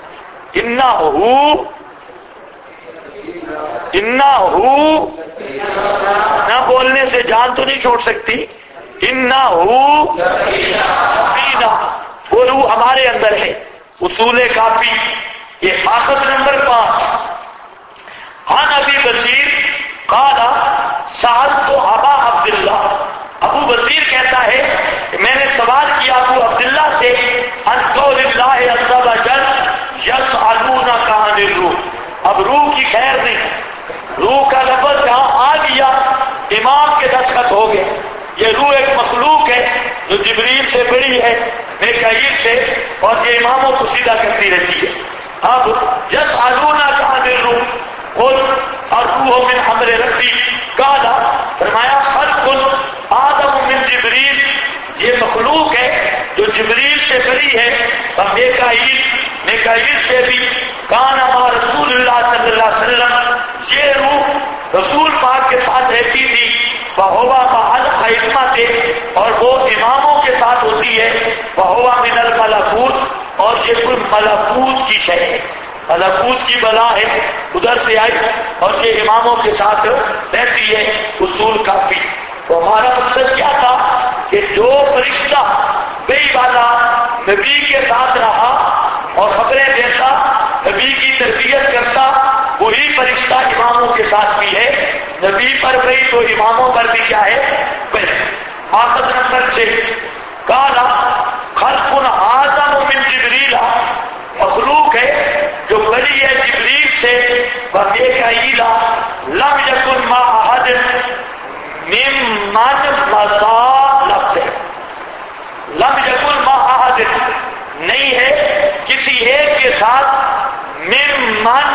Speaker 1: نہ بولنے سے جان تو نہیں چھوڑ سکتی. لفینا، وہ روح ہمارے اندر ہے. اصول کافی. یہ ماخذ نمبر 5، عن ابی بصیر قال سألت ابا عبداللہ، ابو بصیر کہتا ہے کہ میں نے سوال کیا ابو عبداللہ سے، عن قول اللہ عز وجل یسألونک عن الروح. اب روح کی خیر نہیں، روح کا لفظ جہاں آ گیا امام کے دستخط ہو گئے. یہ روح ایک مخلوق ہے جو جبریل سے بڑی ہے، میکائیل سے، اور یہ اماموں کو سیدھا کرتی رہتی ہے. اب یسألونک عن الروح، قل الروح من امر ربی. قال، فرمایا، خلق آدم من جبریل، یہ مخلوق ہے جو جبریل سے بڑی ہے، اور میکائیل سے بھی. کان مع رسول اللہ صلی اللہ علیہ وسلم، یہ روح رسول پاک کے ساتھ رہتی تھی. وہو مع الائمۃ، اور وہ اماموں کے ساتھ ہوتی ہے. وہو من الملکوت، اور یہ کوئی ملکوت کی شے ہے، ملکوت کی بلا ہے، ادھر سے آئی اور یہ اماموں کے ساتھ رہتی ہے. اصول کافی. تو ہمارا مقصد کیا تھا کہ جو فرشتہ بے والا نبی کے ساتھ رہا اور خبریں دیتا، نبی کی تربیت کرتا، وہی فرشتہ اماموں کے ساتھ بھی ہے. نبی پر بھی تو اماموں پر بھی کیا ہے؟ ماخذ نمبر 6، قال خلق آدم من جبریل، ایک عیلا لم یکن ما احد ممن مضا لفظ ہے، لم یکن ما احد نہیں ہے کسی ایک کے ساتھ ممن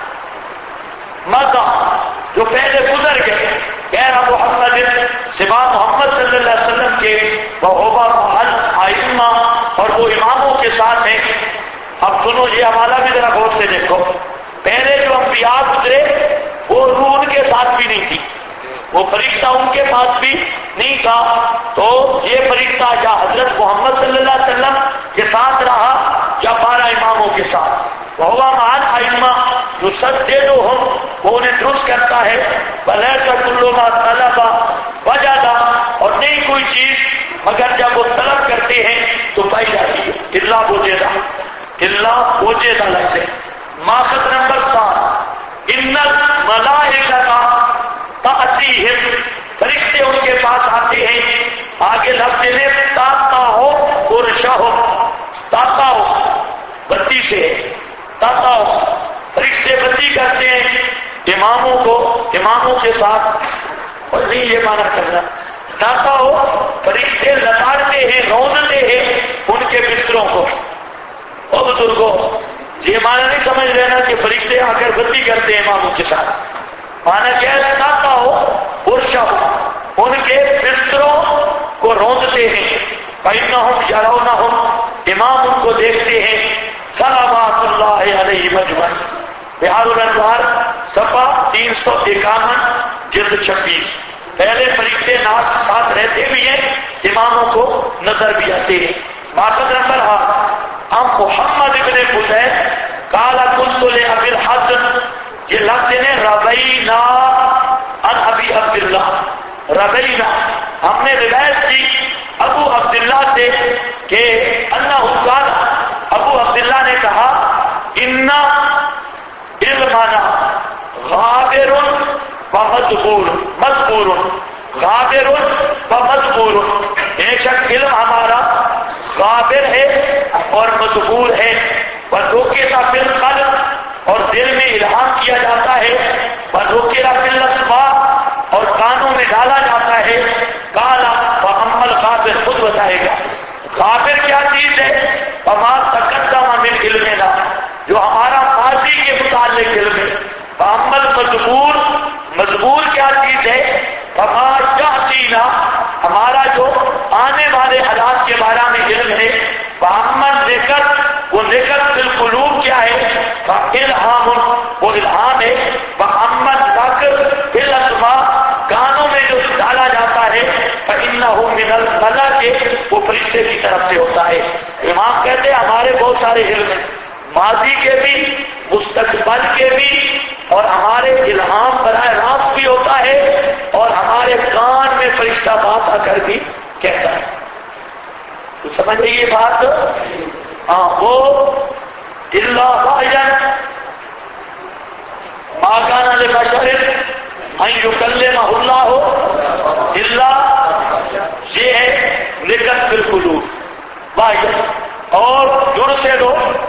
Speaker 1: مضا جو پہلے گزر گئے، غیر محمد سوا محمد صلی اللہ علیہ وسلم کے وہو الائمہ، اور وہ اماموں کے ساتھ ہیں۔ اب سنو یہ حوالہ بھی ذرا غور سے دیکھو، پہلے جو انبیاء گزرے وہ روح ان کے ساتھ بھی نہیں تھی، وہ فرشتہ ان کے پاس بھی نہیں تھا، تو یہ فرشتہ یا حضرت محمد صلی اللہ علیہ وسلم کے ساتھ رہا یا 12 اماموں کے ساتھ۔ وہوا مان ائمہ یسددہم، وہ انہیں درست کرتا ہے، ولیس کل ما طلب وجد، اور نہیں کوئی چیز مگر جب وہ طلب کرتے ہیں تو پائی جاتی ہے، الا وجد، الا وجد لفظ ہے۔ ماخذ نمبر 7، ان الملائکۃ تأتیہم، فرشتے ان کے پاس آتے ہیں، آگے لفظ نے تاتا ہو ارشہم، تاتا ہو بتی سے، تاتا ہو فرشتے بتی کرتے ہیں اماموں کو، اماموں کے ساتھ، اور نہیں یہ معنی کرنا، تاتا ہو فرشتے لتاڑتے ہیں، روندتے ہیں ان کے بستروں کو۔ اور بزرگوں یہ معنی نہیں سمجھ لینا کہ فرشتے آ کر بتی کرتے ہیں اماموں کے ساتھ، معنی کیا ہے، تاتا ہو ارشہم، ان کے بستروں کو روندتے ہیں، فإنہم یرونہم، امام ان کو دیکھتے ہیں، صلوات اللہ علیہ مجمعین۔ بہار الانوار صفحہ 351 جلد 26۔ پہلے فرشتے ساتھ رہتے بھی ہیں، اماموں کو نظر بھی آتے ہیں۔ ماخذ نمبر 8، ام محمد ابن فضیل قال قلت لأبی الحسن، یہ لفظ نے روینا عن ابی عبداللہ، روینا ہم نے روایت کی ابو عبداللہ سے کہ انہ قال، ابو عبداللہ نے کہا، ان علمنا غابر ومذکور، مذکور غابر ومذکور، بے شک علم ہمارا غابر ہے اور مذکور ہے، وذکر بالقلب، اور دل میں الہام کیا جاتا ہے، وذکر بالاسماء، اور کانوں میں ڈالا جاتا ہے، کالا فاما الغابر، خود بتائے گا غابر کیا چیز ہے، فما تقدم من علمنا، جو ہمارا ماضی کے متعلق علم ہے، فاما المذکور، مذکور کیا چیز ہے، فما یاتینا، ہمارا جو آنے والے حالات کے بارے میں علم ہے، فاما الذکر، وہ ذکر بالقلوب کیا ہے، فالہام، وہ الہام ہے، فاما الذکر بالاسماء، کانوں میں جو ڈالا جاتا ہے، فإنہ من الملائکۃ، وہ فرشتے کی طرف سے ہوتا ہے۔ امام کہتے ہیں ہمارے بہت سارے علم ہیں، ماضی کے بھی، مستقبل کے بھی، اور ہمارے الہام براہ راست بھی ہوتا ہے، اور ہمارے کان میں فرشتہ بات آ کر بھی کہتا ہے۔ تو سمجھ رہی یہ بات؟ ہاں، وہ الا وحیا ما کان لبشر ان یکلمہ اللہ الا، یہ ہے نکت بالقلوب وحیا، اور یرسلو،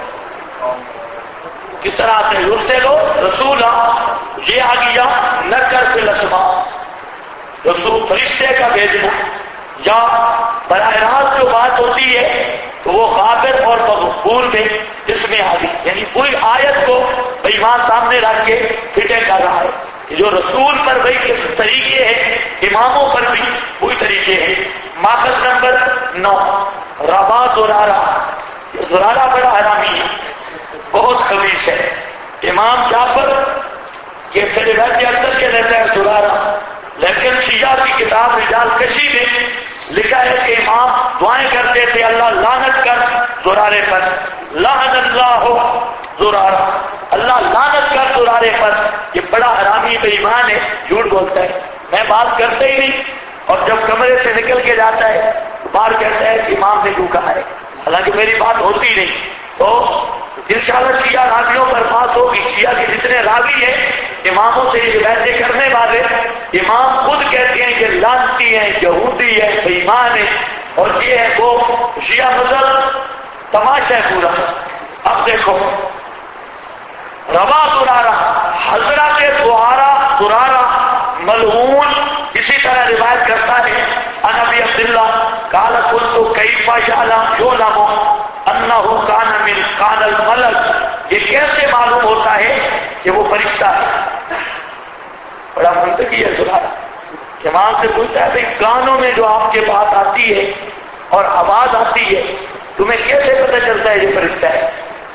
Speaker 1: کس طرح سے یرسلو رسولہ، یہ آ گیا نکر بالاسماء، رسول فرشتے کا بھیجنا، یا براہ راست جو بات ہوتی ہے تو وہ غابر اور مذکور میں اس میں آ گئی، یعنی پوری آیت کو ایمان سامنے رکھ کے فٹے کر رہا ہے کہ جو رسول پر وہی کے طریقے ہیں، اماموں پر بھی وہی طریقے ہیں۔ ماخذ نمبر 9، روا زرارہ، زرارہ بڑا حرامی ہے، بہت خبیث ہے، امام جعفر کے روایت اکثر کے رہتا ہے زرارہ، لیکن شیعہ کی کتاب رجال کشی میں لکھا ہے کہ امام دعائیں کرتے تھے، اللہ لعنت کر زرارے پر، لعن اللہ زرارہ، اللہ لعنت کر زرارے پر۔ یہ بڑا حرامی بے ایمان ہے، جھوٹ بولتا ہے، میں بات کرتا ہی نہیں، اور جب کمرے سے نکل کے جاتا ہے بار کہتا ہے کہ امام نے یوں کہا ہے، حالانکہ میری بات ہوتی نہیں۔ تو انشاءاللہ شیعہ راویوں پر بات ہوگی، شیعہ کے جتنے راوی ہیں اماموں سے یہ روایتیں کرنے والے، امام خود کہتے ہیں کہ لعنتی ہیں، یہودی ہے، بے ایمان ہے، اور یہ ہے وہ شیعہ مذہب تماشا ہے پورا۔ اب دیکھو روا زرارہ حضرت زرارہ ملعون اسی طرح روایت کرتا ہے عن ابی عبداللہ قال قلت کیف یعلم انہ کان الملک، یہ کیسے معلوم ہوتا ہے کہ وہ فرشتہ ہے؟ بڑا منطقی ہے زرارہ، امام سے پوچھتا ہے بھائی کانوں میں جو آپ کے بات آتی ہے اور آواز آتی ہے تمہیں کیسے پتہ چلتا ہے یہ فرشتہ ہے؟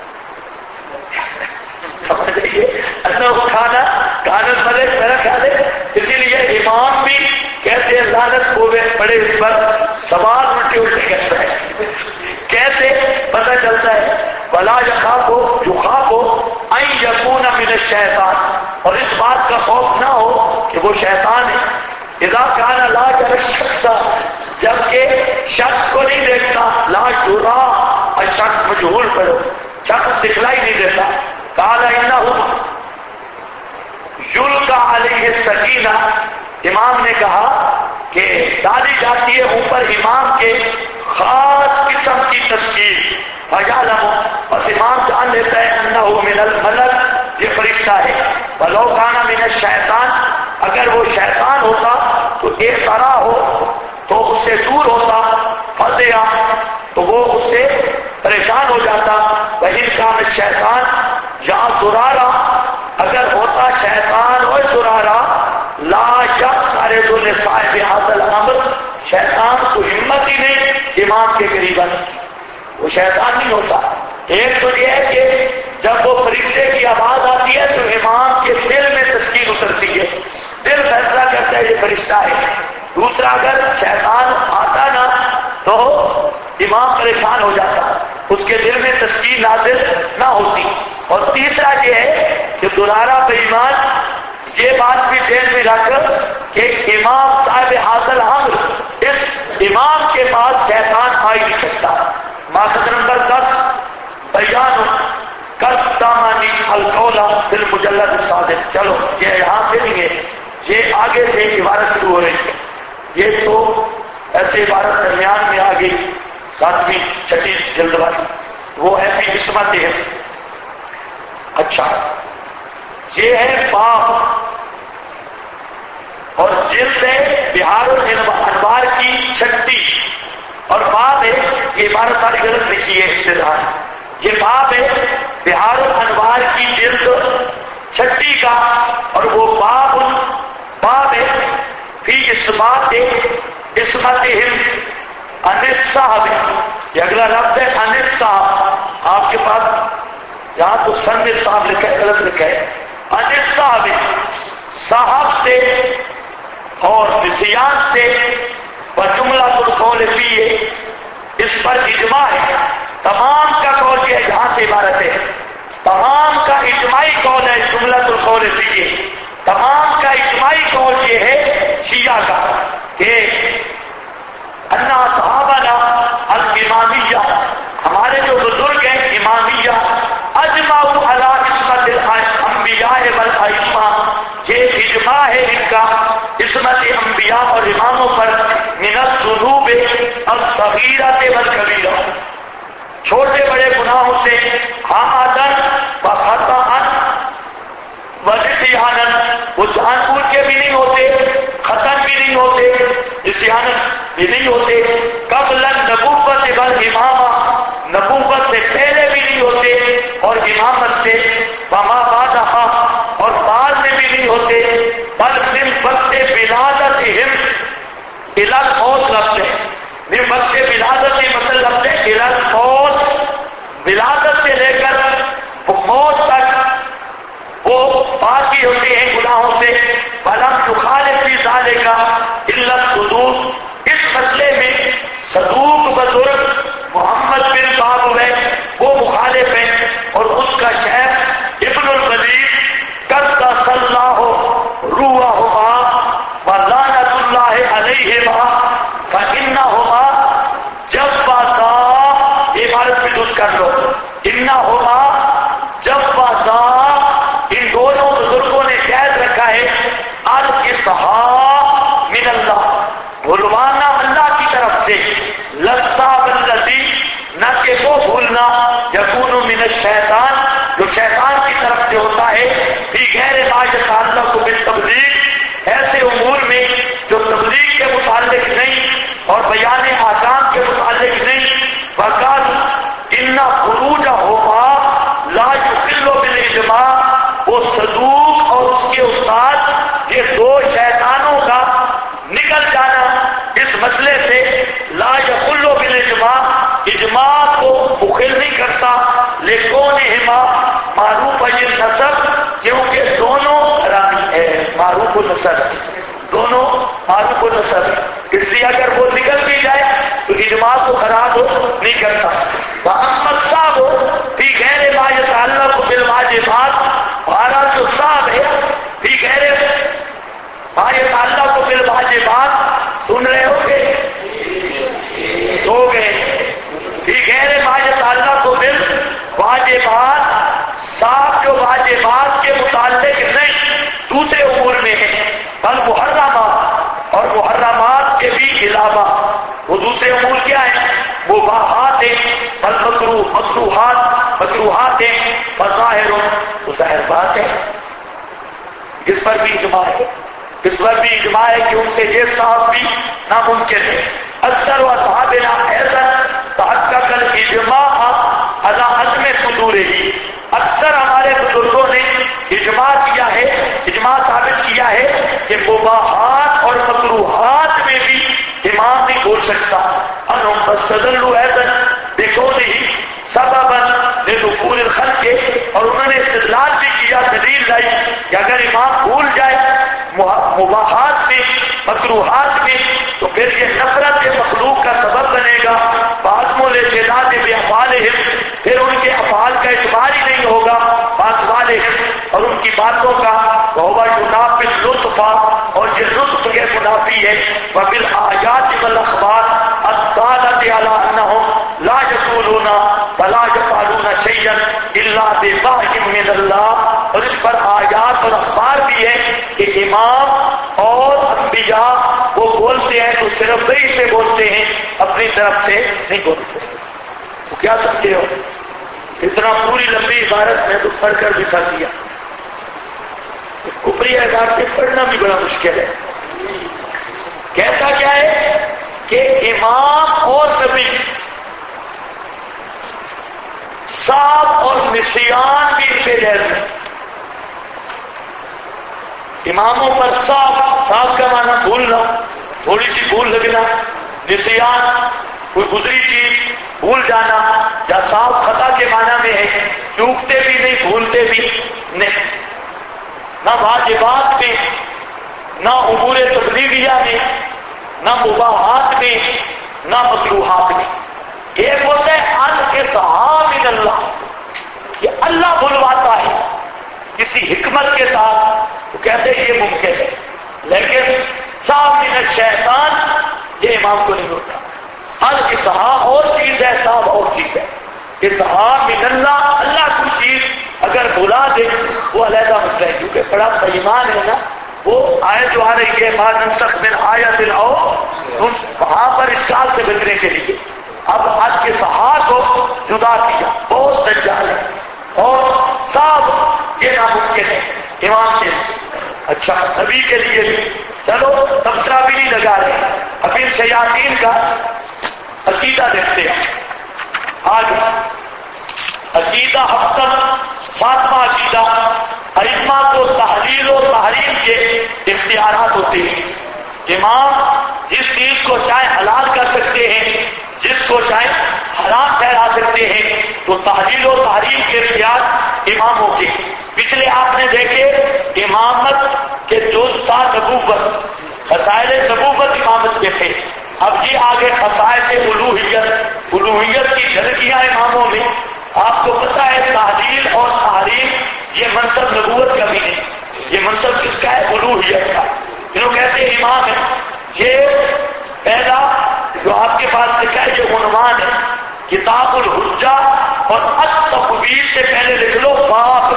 Speaker 1: سمجھ رہیے کھانا ملک میرا خیال ہے، اسی لیے امام بھی کہتے ہیں لعنت ہوئے پڑے اس پر، سوال الٹے کرتا ہے کیسے پتہ چلتا ہے؟ ولا یخاف ان یکون من الشیطان، اور اس بات کا خوف نہ ہو کہ وہ شیطان ہے۔ اذا کان لا یری الشخص، جبکہ شخص کو نہیں دیکھتا، لا یرا، اور شخص مجہول پڑھو، شخص دکھلائی نہیں دیتا۔ قال انہ یلقی علیہ السکینہ، امام نے کہا کہ ڈالی جاتی ہے اوپر امام کے خاص قسم کی تشکیل، فیعلم، بس امام جان لیتا ہے انہ من الملک، یہ فرشتہ ہے۔ ولو کان من الشیطان، اگر وہ شیطان ہوتا تو ایک طرح ہو تو اس سے دور ہوتا، فضیا، تو وہ اس سے پریشان ہو جاتا۔ وَإِنْ كَانَ الشَّيْطَانُ، یہاں زرارہ اگر ہوتا شیطان اور زرارہ، لا یقترب لصاحب هذا الامر، شیطان کو ہمت ہی نہیں امام کے قریب آنے کی، وہ شیطان نہیں ہوتا۔ ایک تو یہ ہے کہ جب وہ فرشتے کی آواز آتی ہے تو امام کے دل میں تشکیل اترتی ہے، دل فیصلہ کرتا ہے یہ فرشتہ ہے۔ دوسرا اگر شیطان آتا نا تو امام پریشان ہو جاتا، اس کے دل میں تشکیل نازل نہ ہوتی۔ اور تیسرا یہ ہے کہ زرارہ بے ایمان یہ بات بھی ذہن میں رکھ کہ امام صاحب حاصل الامر، اس امام کے پاس شیطان آ ہی نہیں سکتا۔ ماخذ نمبر 10 بیان قدامنی القول فی المجلد الصادق۔ چلو یہ یہاں سے نہیں ہے، یہ آگے سے عبارت شروع ہو رہی ہے، یہ تو ایسے عبارت درمیان میں آ گئی 7ویں 6 جلد والی، وہ ہے بھی عصمت ہے۔ اچھا یہ ہے باب اور جلد ہے بہار الانوار کی 36، اور باب ہے، یہ عبارت ساری غلط لکھی ہے ابتداء، یہ باب ہے بہار الانوار کی جلد 36 کا، اور وہ باب ہے فی اثبات عصمتہم عن الصحابہ، یہ اگلا لفظ ہے عن الصحابہ، آپ کے پاس یہاں تو سن صاحب لکھا ہے، غلط لکھا ہے، عن الصحابہ، صاحب سے اور نسیان سے، وجملہ القول فیہ، اس پر اجماع ہے، تمام کا قول یہ ہے، یہاں سے عبارت ہے، تمام کا اجماعی قول ہے جملہ القول فیہ، تمام کا اجماعی قول یہ ہے شیعہ کا کہ ان اصحابنا الامامیہ، ہمارے جو بزرگ ہیں امامیہ، اجمعوا علی عصمت الانبیاء والائمہ، یہ اجماع ہے ان کا عصمت انبیاء اور اماموں پر، من الذنوب الصغیرہ والکبیرہ، چھوٹے بڑے گناہوں سے، عمداً وخطأ ونسیانا، وہ جان بوجھ کے بھی نہیں ہوتے، خطا بھی نہیں ہوتے، نسیانا بھی نہیں ہوتے، قبل النبوت والامامہ، نبوت سے پہلے بھی نہیں ہوتے اور امامت سے، وما بعدہا، اور بعد میں بھی نہیں ہوتے، بل من وقت ولادتہم الی الموت لفظ ہے، من وقت ولادت مثل لفظ ہے الی الموت، ولادت سے لے کر موت تک وہ باقی ہوتے ہیں گناہوں سے، ولم یخالف فی ذالک الا الصدوق، اس مسئلے میں صدوق بزرگ محمد بن بابویہ وہ مخالف ہیں، اور اس کا شیخ ابن الولید قدس اللہ روحہما ولعنۃ اللہ علیہما فانہما جباسا، یہ عبارت بھی درست کر لو، انہما جباسا، ان دونوں بزرگوں نے قید رکھا ہے الاسحاق من اللہ، بھلوانا اللہ کی طرف سے، لصاب الذی، نہ کہ وہ بھولنا، یکون من الشیطان، جو شیطان کی طرف سے ہوتا ہے، فی غیر ما یتعلق بالتبلیغ، ایسے امور میں جو تبلیغ کے متعلق نہیں اور بیان احکام کے متعلق نہیں، وقال ان خروجہما لا یخل بالاجماع، وہ صدوق اور اس کے استاد یہ دو شیطانوں کا نکل جانا اس مسئلے سے لا یخل بالاجماع، اجماع کو مخل نہیں کرتا، لکونہما معروف النسب، کیونکہ دونوں حرامی ہے، معروف النسب، دونوں معروف النسب، اس لیے اگر وہ نکل بھی جائے تو اجماع کو خراب نہیں کرتا۔ وَأَمَّا الصَّابُ فِي غَيْرِ مَا يَتَعَلَّقُ بِالْوَاجِبَاتِ، ہمارا جو صاحب ہے فی غیر ما يتعلق بالواجبات، سن رہے ہو گے سو گئے، فی غیر ما يتعلق بالواجبات، صاحب جو واجبات کے متعلق نہیں دوسرے امور میں ہے، بل محرمات، اور محرمات کے بھی علاوہ وہ دوسرے امور کیا ہیں؟ مباحات ہیں، بل مکروہات ہیں، فظاہر، تو ظاہر بات ہے، اس پر بھی اجماع ہے، اس پر بھی اجماع ہے کہ ان سے یہ صاحب بھی ناممکن ہے۔ اکثر اصحابنا ایضا تحقق الاجماع علی عدم صدورہ، اکثر ہمارے بزرگوں نے اجماع کیا ہے، اجماع ثابت کیا ہے کہ مباحات اور مکروہات میں بھی امام نہیں بول سکتا۔ انہم فاستدلوا ایضا بقولہ سببا لدخول الخلق، اور انہوں نے استدلال بھی کیا، دلیل لائی کہ اگر امام بھول جائے مباحات میں مکروہات میں تو پھر یہ نفرت مخلوق کا سبب بنے گا، بعضم الاعتداد بافعالہم، پھر ان کے افعال کا اعتبار ہی نہیں ہوگا، باقوالہم، اور ان کی باتوں کا، وہو ینافی اللطف، اور یہ لطف کے منافی ہے، وبالآیات والاخبار الدالۃ علی انہم لا یقولون ولا یفعلون شیئا الا بوحی من اللہ، اور اس پر آیات اور اخبار بھی ہے کہ امام اور انبیاء وہ بولتے ہیں تو صرف وہی سے بولتے ہیں، اپنی طرف سے نہیں بولتے۔ تو کیا سمجھے ہو؟ اتنا پوری لمبی عبارت میں تو پڑھ کر دکھا دیا، کفری عبارتیں پڑھنا بھی بڑا مشکل ہے۔ کہتا کیا ہے کہ امام اور نبی، صاحب اور نسیان بھی ان کے جائز ہیں۔ اماموں پر صاحب کا معنی بھولنا، تھوڑی سی بھول لگنا، نسیان کوئی گزری چیز بھول جانا، یا صاحب خطا کے معنی میں ہے، چوکتے بھی نہیں بھولتے بھی نہیں، نہ واجبات میں، نہ امور تبلیغیہ میں، نہ مباحات میں، نہ مکروہات میں۔ ایک ہوتا ہے الاسہام من اللہ، کہ اللہ بلواتا ہے کسی حکمت کے ساتھ، تو کہتے ہیں یہ ممکن ہے، لیکن صاحب من الشیطان یہ امام کو نہیں ہوتا۔ الاسہام اور چیز ہے، صاحب اور چیز ہے۔ اسہام من اللہ، اللہ کوئی چیز اگر بلا دے وہ علیحدہ مسئلہ ہے، کیونکہ بڑا بےایمان ہے نا، وہ آیت جو آ رہی ہے ما ننسخ من آیت او، وہاں پر اشکال سے بچنے کے لیے اب آج کے صحابہ کو جدا کیا، بہت دجال ہے، اور صاحب یہ ناممکن ہے امام کے لیے۔ اچھا نبی کے لیے بھی چلو تبصرہ بھی نہیں لگا رہے، اب ان شیاطین کا عقیدہ دیکھتے ہیں۔ آج عقیدہ ہفتہ ساتواں عقیدہ، ائمہ کو تحلیل و تحریم کے اختیارات ہوتے ہیں۔ امام جس چیز کو چاہے حلال کر سکتے ہیں، جس کو چاہے حرام ٹھہرا سکتے ہیں، تو تحلیل و تحریم کے اختیار اماموں کے۔ پچھلے آپ نے دیکھے امامت کے جز تھا نبوت، خصائل نبوت امامت کے تھے، اب یہ آگے خصائص الوہیت، الوہیت کی جھلکیاں اماموں میں۔ آپ کو پتا ہے تحلیل اور تحریم یہ منصب نبوت کا بھی نہیں، یہ منصب کس کا ہے؟ الوہیت کا۔ جنہوں کہتے ہیں امام ہے، یہ پہلا جو آپ کے پاس لکھا ہے یہ عنوان ہے، کتاب الحجہ، اور التقویر سے پہلے لکھ لو باب،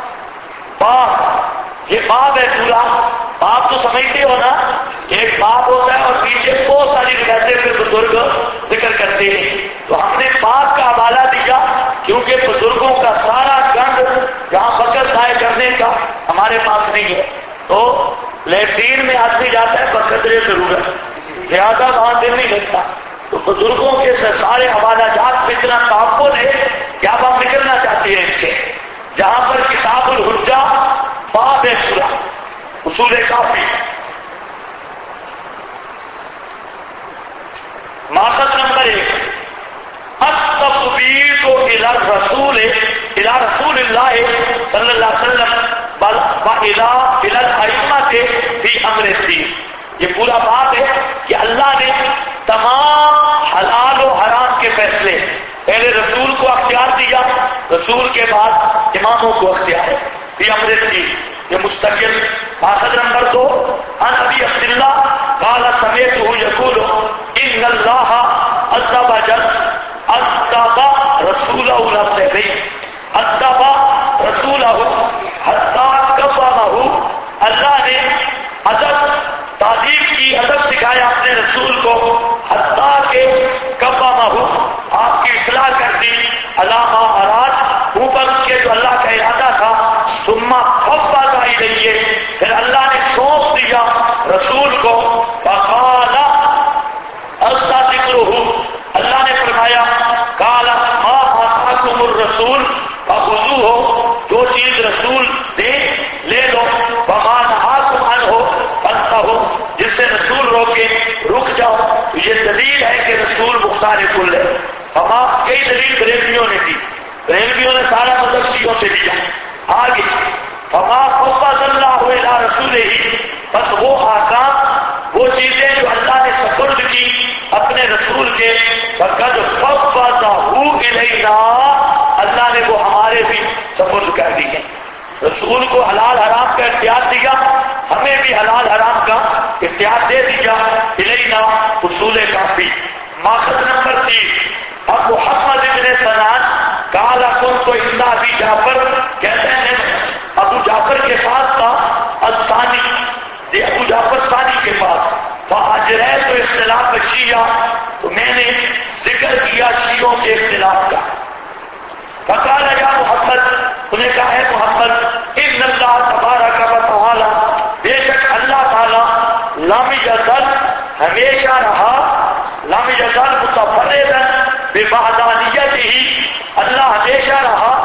Speaker 1: باب، یہ باب ہے پورا۔ باب تو سمجھتے ہو نا، ایک باب ہوتا ہے اور پیچھے بہت ساری روایتیں پھر بزرگ ذکر کرتے ہیں، تو ہم نے باب کا حوالہ دیا کیونکہ بزرگوں کا سارا گند ہمارے پاس نہیں ہے تو لیٹرین میں آدمی جاتا ہے بقدر ضرورت، زیادہ وہاں دل نہیں لگتا. تو بزرگوں کے سارے حوالہ جات میں اتنا تعاون ہے کہ اب ہم نکلنا چاہتے ہیں ان سے. جہاں پر کتاب الحجہ باب ہے پورا اصول کافی. ماخذ نمبر 1 التفویض الى رسول اللہ صلی اللہ علیہ وسلم الى الائمہ فی امر الدین. یہ پورا بات ہے کہ اللہ نے تمام حلال و حرام کے فیصلے پہلے رسول کو اختیار دیا، رسول کے بعد اماموں کو اختیار ہے فی امر الدین. یہ مستقل. ماخذ نمبر 2 عن ابی عبداللہ قال سمعته یقول ان اللہ عز وجل ادب رسولہ ادب رسولہ حتی کبمہ. اللہ نے ادب تعلیم کی، ادب سکھایا اپنے رسول کو، حتیٰ کہ کبمہ آپ کی اصلاح کر دی، علامہ اراد اوپر اس کے جو اللہ کا ارادہ تھا. ثم فوض الیہ پھر اللہ نے سونپ دیا رسول کو. فقال اذا ذکرہ اللہ نے فرمایا قال ما آتاکم الرسول فخذوہ جو چیز رسول دے لے لو، وما نہاکم عنہ فانتہوا جس سے رسول روکے رک جاؤ. یہ دلیل ہے کہ رسول مختار کل ہے. کئی دلیل بریلویوں نے دی، بریلویوں نے سارا مذہب شیعوں سے لیا. آگے فما فوض اللہ الی رسولہ بس وہ احکام وہ چیزیں جو اللہ نے سپرد کی اپنے رسول کے فقد فوضہ الینا اللہ نے وہ ہمارے بھی سپرد کر دی ہے. رسول کو حلال حرام کا اختیار دیا، ہمیں بھی حلال حرام کا اختیار دے دیا. الینا اصول کافی. ماخذ نمبر 3 اب محمد ابن سنان قال كنت عند ابی جعفر کہتے ہیں ابو جعفر کے پاس تھا الثانی یہ ابو جعفر ثانی کے پاس. فاجرت تو اختلاف شیعہ تو میں نے ذکر کیا شیعوں کے اختلاف کا. فقال یا محمد انہیں کہا ہے محمد ان اللہ تبارک و تعالی بے شک اللہ تعالی لم یزل ہمیشہ رہا لم یزل متفردا بوحدانیتہ اللہ ہمیشہ رہا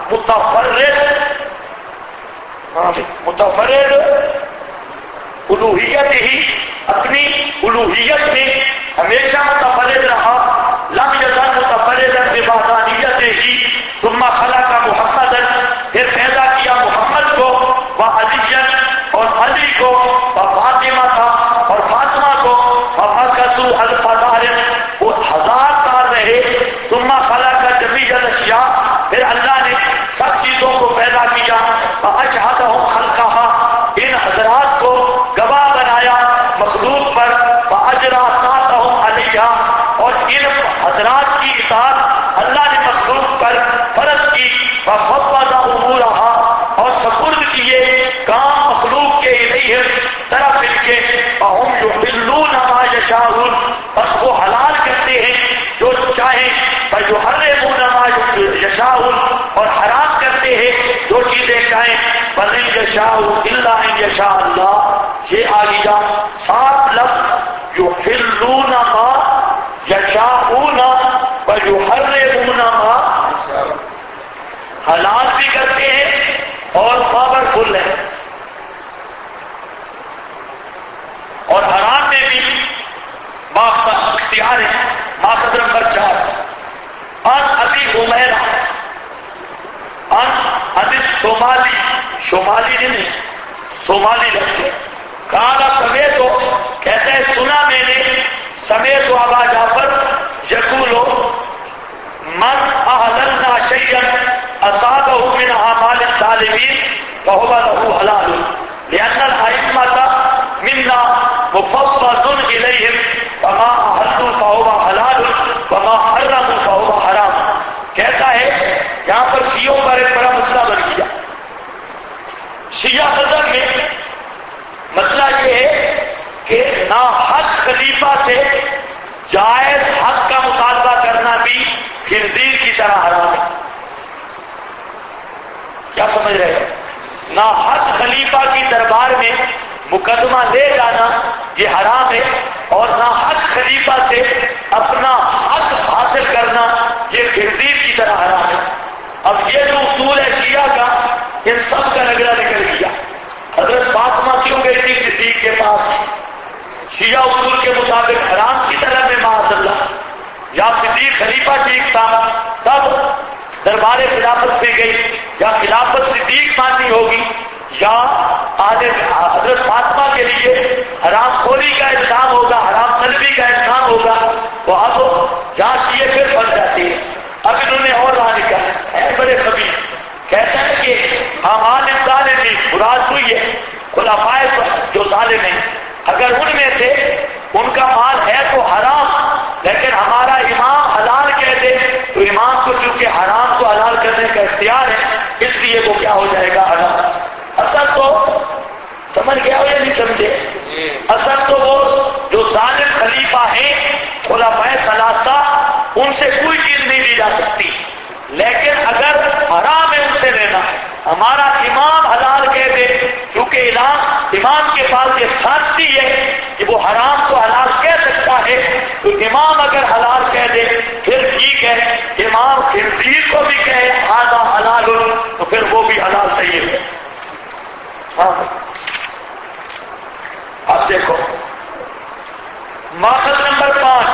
Speaker 1: متفرد الوہیت ہی اپنی الوہیت میں ہمیشہ متفرد رہا. لم یزل متفردا بوحدانیتہ ہی ثم خلق محمد پھر پیدا کیا محمد کو وعلی اور علی کو وفاطمہ تھا اور فاطمہ کو فمکثوا الفضار وہ 1000 سال رہے. ثم خلق جمیع الاشیاء پھر اللہ نے سب چیزوں کو پیدا کیا. فاشہدہم خلقہا ان حضرات کو گواہ بنایا مخلوق پر. فاجرا طاعتہم علیہا اور ان حضرات کی اطاعت اللہ نے مخلوق پر فرض کی. ففوض امورہا اور سپرد کیے کام مخلوق کے الیہ طرف ان کے. فہم یحلون ما یشاءون بس وہ حلال کرتے ہیں جو چاہیں. فیحرمون ما یشاءون اور حرام کرتے ہیں جو چیزیں چاہیں. ولن یشاءوا الا ان یشاء اللہ یہ آ گیا 7 لفظ یحلون ما یشاءون ویحرمون ما حلال بھی کرتے ہیں اور پاورفل ہے اور حرام میں بھی اختیار ہے. ماخذ نمبر 4 ان ابی عمیرہ ان ابی شمالی نہیں صومالی لفظ ہے. کہا سمیت تو کہتے ہیں سنا میں نے سمیت تو ابا جعفر یقولو من احللنا شیئا اصابہ من اعمال الظالمین فهو له حلال لأن الائمة منا مفوض الیہم وما احلوا فهو حلال وما حرموا فهو حرام. کہتا ہے یہاں پر شیعوں پر ایک بڑا مسئلہ بن گیا. شیعہ مذہب میں مسئلہ یہ ہے کہ ناحق خلیفہ سے جائز حق کا مطالبہ کرنا بھی خنزیر کی طرح حرام ہے. کیا سمجھ رہے ہیں؟ ناحق خلیفہ کی دربار میں مقدمہ لے جانا یہ حرام ہے، اور ناحق خلیفہ سے اپنا حق حاصل کرنا یہ خنزیر کی طرح حرام ہے۔ اب یہ جو اصول ہے شیعہ کا، ان سب کا نگرہ نکل گیا۔ حضرت فاطمہ کیوں گئی تھی صدیق کے پاس؟ شیعہ اصول کے مطابق حرام کی طرف میں معاذ اللہ، یا صدیق خلیفہ ٹھیک تھا تب دربار خلافت میں گئی، یا خلافت صدیق ماننی ہوگی، یا حضرت فاطمہ کے لیے حرام خوری کا الزام ہوگا، حرام طلبی کا الزام ہوگا، تو اب جہاں شیعہ پھر پھنس جاتی ہے۔ اب انہوں نے اور راہ نکالا ہے بڑے خبیث، کہتا ہے کہ اعمال ظالمین مراد ہوئی ہے خلفائے جو ظالم ہیں، اگر ان میں سے ان کا مال ہے تو حرام، لیکن ہمارا امام حلال کہہ دے تو امام کو چونکہ حرام کو حلال کرنے کا اختیار ہے، اس لیے وہ کیا ہو جائے گا حرام۔ اصل تو سمجھ گیا ہو یا نہیں سمجھے؟ اصل تو وہ جو ظالم خلیفہ ہیں خلفائے ثلاثہ، ان سے کوئی چیز نہیں لی جا سکتی، لیکن اگر حرام ہے ان سے لینا، ہمارا امام حلال کہہ دے، کیونکہ امام کے پاس یہ تھانتی ہے کہ وہ حرام کو حلال کہہ سکتا ہے، تو امام اگر حلال کہہ دے پھر ٹھیک ہے، امام خنزیر کو بھی کہے ھذا حلال تو پھر وہ بھی حلال صحیح ہے۔ ہاں اب دیکھو ماخذ نمبر 5،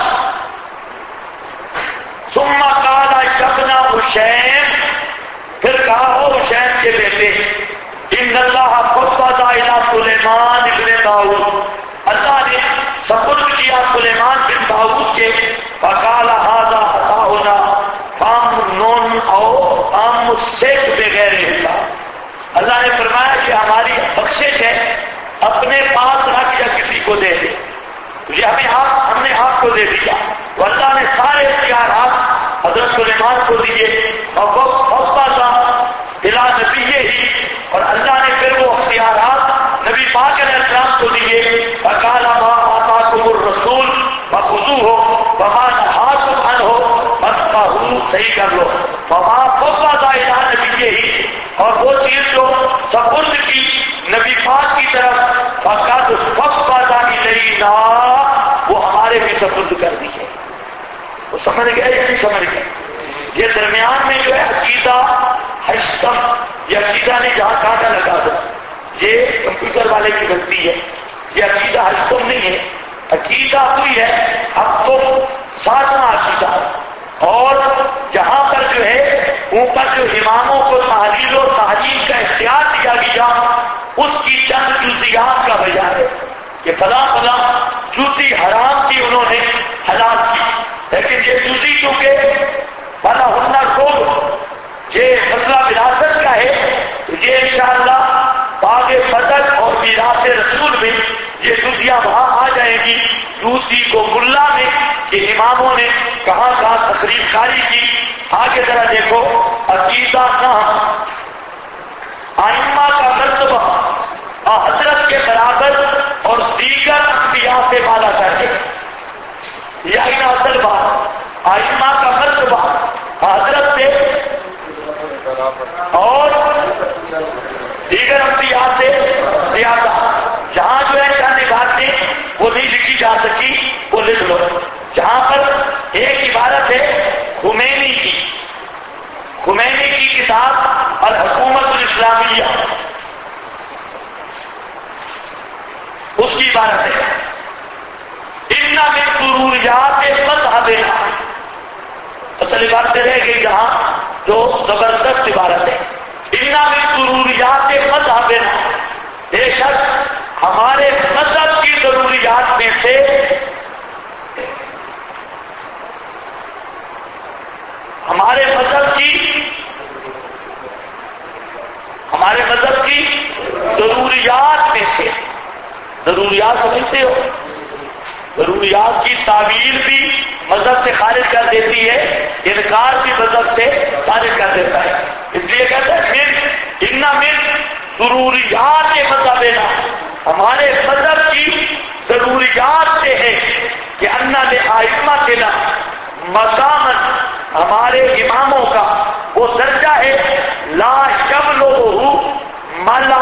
Speaker 1: ثم قال ابن حسین، پھر کہا ہو حسین کے بیٹے، ان اللہ فوض الی سلیمان ابن داؤد، اللہ نے سپرد کیا سلیمان بن داؤد کے، فقال ھذا عطاؤنا فامنن او امسک بغیر حساب، اللہ نے فرمایا کہ ہماری بخشش ہے، اپنے پاس رکھ یا کسی کو دے دے، یہ ہم نے آپ کو دے دیا۔ تو اللہ نے سارے اختیارات حضرت سلیمان کو دیے، اور بلا نبی ہی، اور اللہ نے پھر وہ اختیارات نبی پاک علیہ السلام کو دیے، فقال ما آتاکم الرسول فخذوہ وما نہاکم عنہ فانتہوا، صحیح کر لو، وما فوض الی نبی ہی، اور وہ چیز جو سپرد کی نبی پاک کی طرف، فقد فوض الینا، وہ ہمارے بھی سپرد کر دی ہے۔ وہ سمجھ گئے یا نہیں سمجھ گئے؟ یہ درمیان میں جو ہے عقیدہ ہشتم، یہ عقیدہ نہیں جہاں کانٹا لگا دو، یہ کمپیوٹر والے کی غلطی ہے، یہ عقیدہ ہشتم نہیں ہے، عقیدہ ہوئی ہے اب تو ساتواں عقیدہ، اور جہاں پر جو ہے اوپر جو اماموں کو تحلیل و تحلیل کا اختیار دیا گیا، اس کی چند جزیات کا بیان ہے کہ فلاں فلاں جزی حرام کی انہوں نے حلال کی، لیکن یہ جزی چونکہ فلا ہننا خود یہ مسئلہ وراثت کا ہے، تو یہ انشاءاللہ باغ فضل اور میراث رسول میں یہ جزیاں وہاں آ جائیں گی، دوسری کو ملا میں کہ اماموں نے کہاں کہاں تقریر کاری کی۔ آگے ذرا دیکھو، عقیدہ نام ائمہ کا مرتبہ حضرت کے برابر اور دیگر انبیاء سے بالا کر کے، یہ اصل بات، ائمہ کا مرتبہ حضرت سے اور دیگر انبیاء سے زیادہ، جہاں جو ہے چند باتیں وہ نہیں لکھی جا سکی وہ لکھ لو، جہاں پر ایک عبارت ہے خمینی کی کتاب الحکومت الاسلامیہ، اس کی عبارت ہے ان من ضروریات مذہبنا، اصل عبارت رہ گئی جہاں جو زبردست عبارت ہے، ان من ضروریات مذہبنا، بے شک ہمارے مذہب کی ضروریات میں سے ہمارے مذہب کی ضروریات میں سے، ضروریات سمجھتے ہو، ضروریات کی تعویل بھی مذہب سے خارج کر دیتی ہے، انکار بھی مذہب سے خارج کر دیتا ہے، اس لیے کہتے ہیں من ضروریات مذہبنا، ہمارے مذہب کی ضروریات سے ہے کہ ان لائمتنا مقامن، ہمارے اماموں کا وہ درجہ ہے لا یبلغہ من لا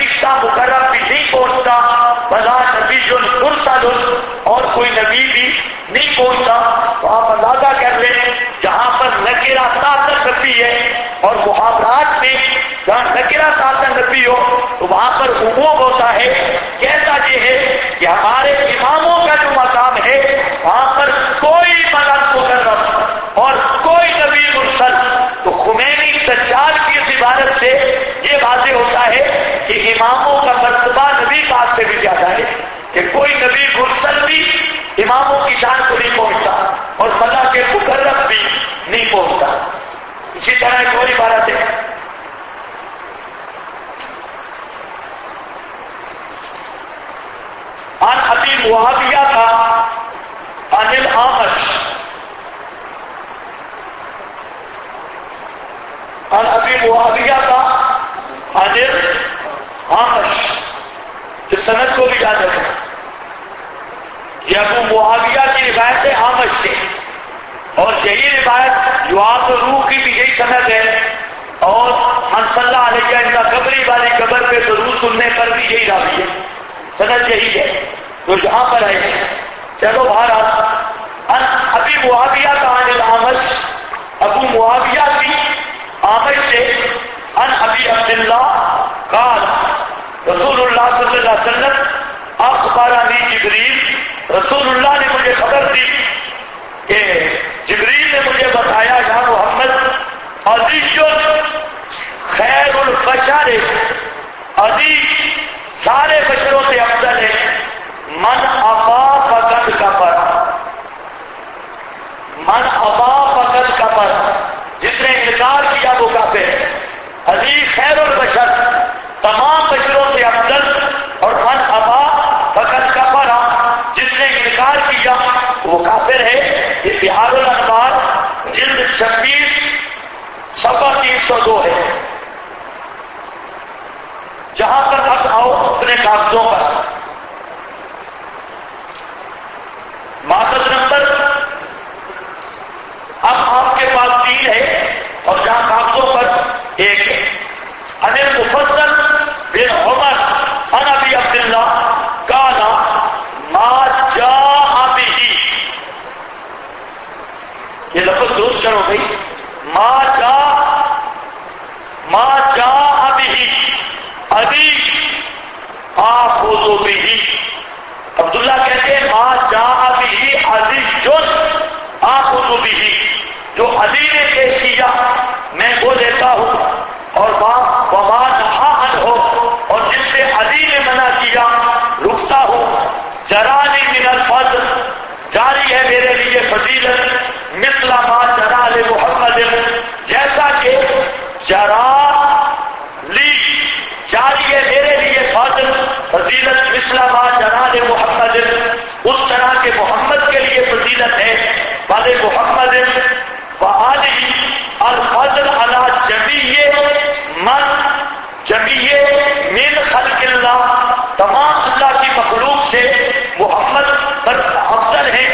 Speaker 1: فرشتہ مقرب بھی نہیں پہنچتا، بلا نبی مرسل، اور کوئی نبی بھی نہیں پہنچتا۔ تو آپ اندازہ کر لیں جہاں پر نکرہ طاقت نفی ہے اور محاورات میں جہاں نکرہ طاقت نفی ہو تو وہاں پر عموم ہوتا ہے۔ کہتا یہ ہے کہ ہمارے اماموں کا جو مقام ہے وہاں پر کوئی ملک مقرب اور کوئی نبی مرسل۔ تو خمینی دجال کی اس عبارت سے یہ واضح ہوتا ہے کہ اماموں کا مرتبہ نبی پاک سے بھی زیادہ ہے، کہ کوئی نبی مرسل بھی اماموں کی شان کو نہیں پہنچتا اور ملک کے مقرب بھی نہیں پہنچتا۔ اسی طرح ایک اور عبارت ہے، عن ابی معاویہ کا عن الاعمش، عن ابی معاویہ کا عن الاعمش، اس سند کو بھی یاد رکھیں، یہ ابو معاویہ کی روایت ہے اعمش سے، اور یہی روایت جو آپ روح کی بھی یہی سند ہے، اور من صلی علیہ عند قبری والی قبر پہ درود سننے پر بھی یہی راوی ہے، سند یہی ہے تو یہاں پر ہے۔ چلو بہرحال ابی معاویہ کا عن الاعمش، ابو معاویہ کی اعمش سے، عن ابی عبداللہ قال رسول اللہ صلی اللہ علیہ وسلم اخبرنی جبریل، رسول اللہ نے مجھے خبر دی کہ جبریل نے مجھے بتایا یا محمد علی خیر البشر، علی سارے بشروں سے افضل ہے، من ابا فقد کفر، من ابا فقد کفر، جس نے انکار کیا وہ کافر ہے۔ علی خیر البشر، تمام بشروں سے افضل، اور من ابا فقد کفر، جس نے انکار کیا وہ کافر ہے۔ یہ بہار الانوار جلد 26 صفحہ 302 ہے۔ جہاں پر اب آؤ اپنے کاغذوں پر، ماخذ نمبر اب آپ کے پاس 3 ہے اور جہاں کاغذوں پر 1 ہے۔ عن المفضل بن عمر عن ابی عبداللہ قال ما جاء به، یہ لفظ درست کرو بھائی، ما جاء به علی آخذ به، عبداللہ کہتے ہیں ما جاء به علی آخذ به، جو علی نے پیش کیا میں وہ لیتا ہوں، اور وما نہا عنہ، اور جس سے علی نے منع کیا رکتا ہوں۔ جرانی من الفضل، جاری ہے میرے لیے فضیلت، مثل ما جرا لمحمد، جیسا کہ جرا لی جاری ہے میرے لیے فضل فضیلت، مثل ما جرا لمحمد، اس طرح کے محمد کے لیے فضیلت ہے، والے محمد وآلہ الفضل علی جمیع من خلق اللہ، تمام اللہ کی مخلوق سے محمد پر افضل ہے۔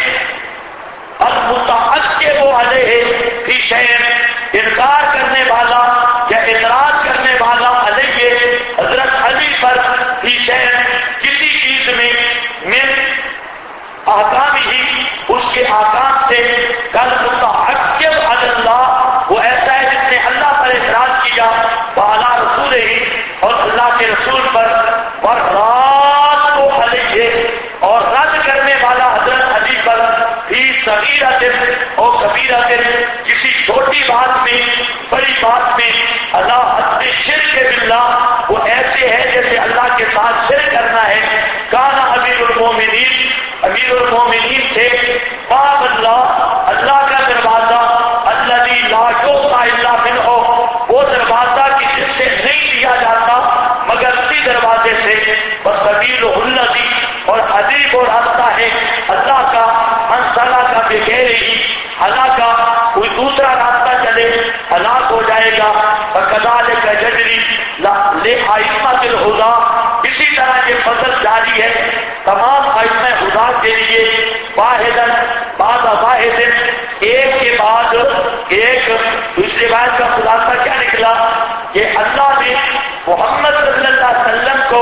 Speaker 1: المتعقب علیہ فی شیء، انکار کرنے والا یا اعتراض کرنے والا علیہ حضرت علی پر، فی شیء کسی چیز میں، من احکام ہی اس کے احکام سے، کل متعقب علی اللہ، وہ ایسا ہے جس نے اللہ پر اعتراض کیا، بالا رسول ہی، اور اللہ کے رسول پر، اور رات کو علیہ، اور رد کرنے والا حضرت علی پر، فی صغیرۃ اور کبیرۃ، کسی چھوٹی بات میں بڑی بات میں، اللہ حد شرک باللہ، وہ ایسے ہے جیسے اللہ کے ساتھ شرک کرنا ہے۔ کان امیر المومنین، امیر المومنین تھے، باب اللہ، اللہ کا دروازہ، الذی لا یعطی الا منہ، وہ دروازہ کی جس سے نہیں دیا جاتا مگر اسی دروازے سے، وسبیلہ الذی، اور عجیب و راستہ ہے اللہ کا، من سلک بغیر ہی، اللہ کا کوئی دوسرا راستہ چلے ہلاک ہو جائے گا۔ وکذالک یجری لأئمۃ الہدی، اسی طرح یہ فضل جاری ہے تمام ائمہ ہدی کے لیے، واحداً بعد واحد، ایک کے بعد ایک۔ اس روایت کا خلاصہ کیا نکلا کہ اللہ نے محمد صلی اللہ علیہ وسلم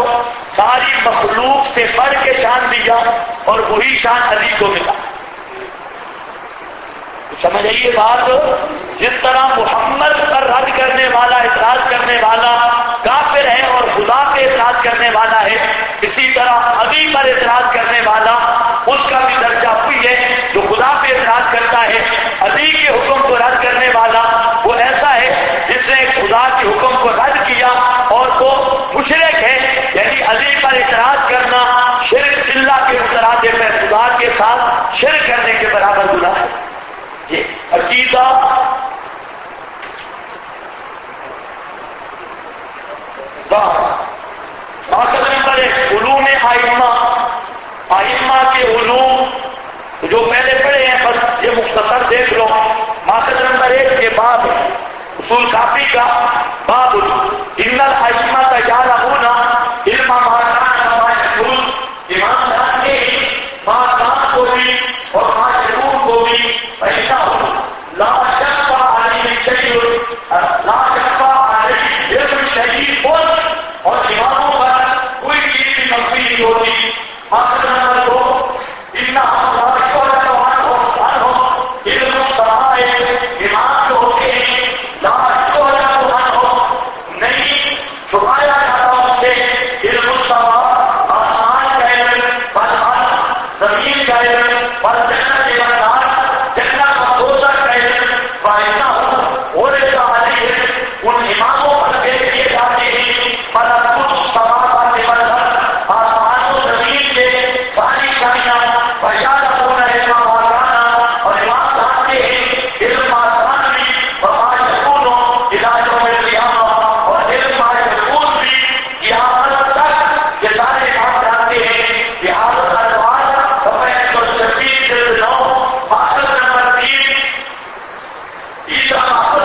Speaker 1: ساری مخلوق سے بڑھ کے شان دیا اور وہی شان علی کو ملا. سمجھ آئیے بات. جس طرح محمد پر رد کرنے والا، اعتراض کرنے والا کافر ہے اور خدا پہ اعتراض کرنے والا ہے، اسی طرح علی پر اعتراض کرنے والا اس کا بھی درجہ وہی ہے جو خدا پہ اعتراض کرتا ہے. علی کے حکم کو رد کرنے والا وہ ایسا ہے جس نے خدا کے حکم کو رد کیا اور وہ مشرک ہے. یعنی علی پر اعتراض کرنا شرک اللہ کے مترادف ہے، خدا کے ساتھ شرک کرنے کے برابر گناہ ہے. یہ عقیدہ مقصد نمبر 1 علوم ائمہ کے علوم جو پہلے پڑھے ہیں بس یہ مختصر دیکھ لو. مقصد نمبر 1 کے باب اصول کافی کا باب ان الائمہ یعلمون علم ما کان و ما یکون. امام جانتے ہیں ما کان کو بھی اور ما یکون کو بھی. لا يخفى عليه شيء لا يخفى عليه علم شيء اور اماموں پر کوئی چیز بھی مخفی نہیں ہوتی. مقصد نمبر 2 علم السماء امام جو ہوتے ہیں لا نہیں چھپایا جاتا ان سے علم السماء آسمان کا علم والارض زمین کا علم والجنت والنار جنت و دوزخ کا علم ان اماموں پر پیش کیے جاتے ہیں. ملکوت السماوات والارض آسمان و زمین کے ساری شانیاں ویعلمون علم ما کان اور امام جانتے ہیں علم آسمان بھی وما یکون الی یوم القیامہ اور علم ما یکون بھی قیامت تک. یہ سارے امام جانتے ہیں. بہذا العنوان صفحہ 126 جلد 9 مقصد نمبر 3 تیسرا مقصد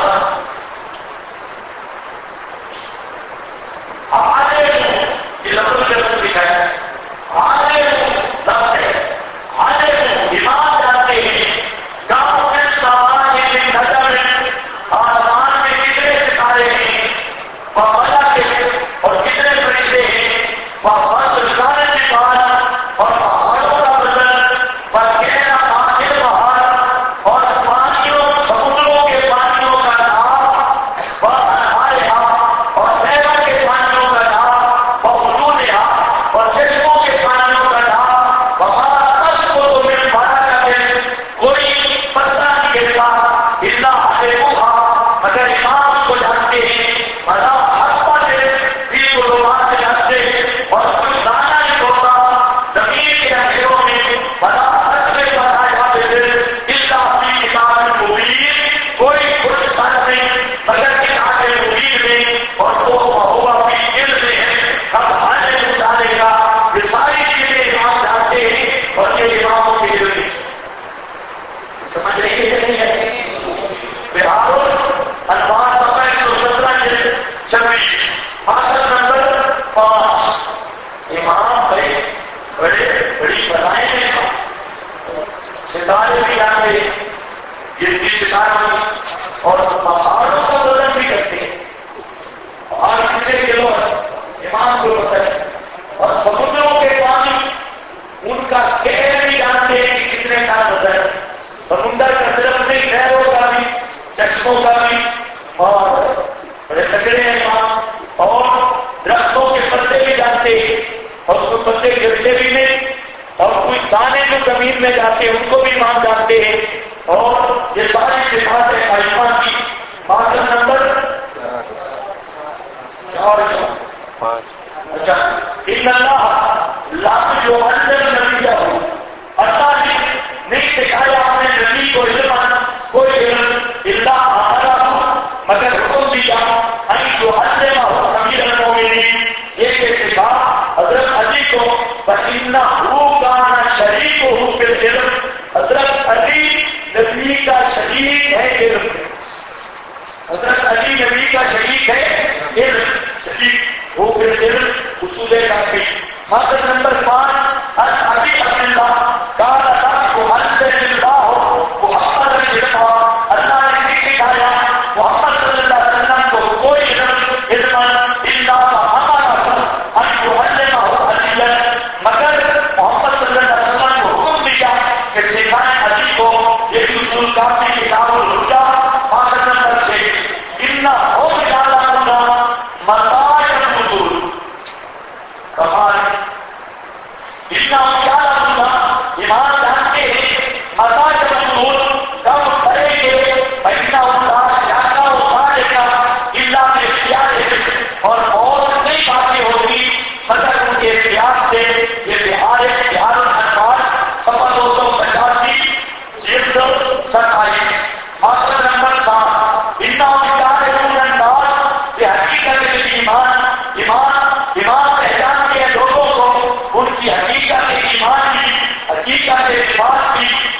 Speaker 1: اور پہاڑوں کا وزن بھی کرتے ہیں اور کتنے کلو امام کو پتہ ہے. اور سمندروں کے پانی ان کا کہر بھی جانتے ہیں کہ کتنے کا وزن ہے. سمندر کا صرف نہیں نہروں کا بھی چشموں کا بھی اور بڑے تکڑے ہیں امام. اور درختوں کے پتے بھی جانتے ہیں اور اس کو پتے گرتے بھی نہیں اور کوئی دانے جو زمین میں جاتے ہیں ان کو بھی امام جانتے ہیں. اور یہ ساری صفات ہے ائمہ کی. مقصد نمبر 5 اچھا ان اللہ لا يعلم نبیہ اللہ نہیں سکھایا اپنے نبی کو علم کوئی علم الا امرہ مگر حکم دیا ان يعلمہ امیر المؤمنین یہ کہ سکھا حضرت علی کو فإنہ کان شریکہ فی العلم. حضرت علی نبی کا شریک ہے علم. حضرت علی نبی کا شریک ہے علم. شریک ہو پھر علم اصول کافی. مقصد نمبر 5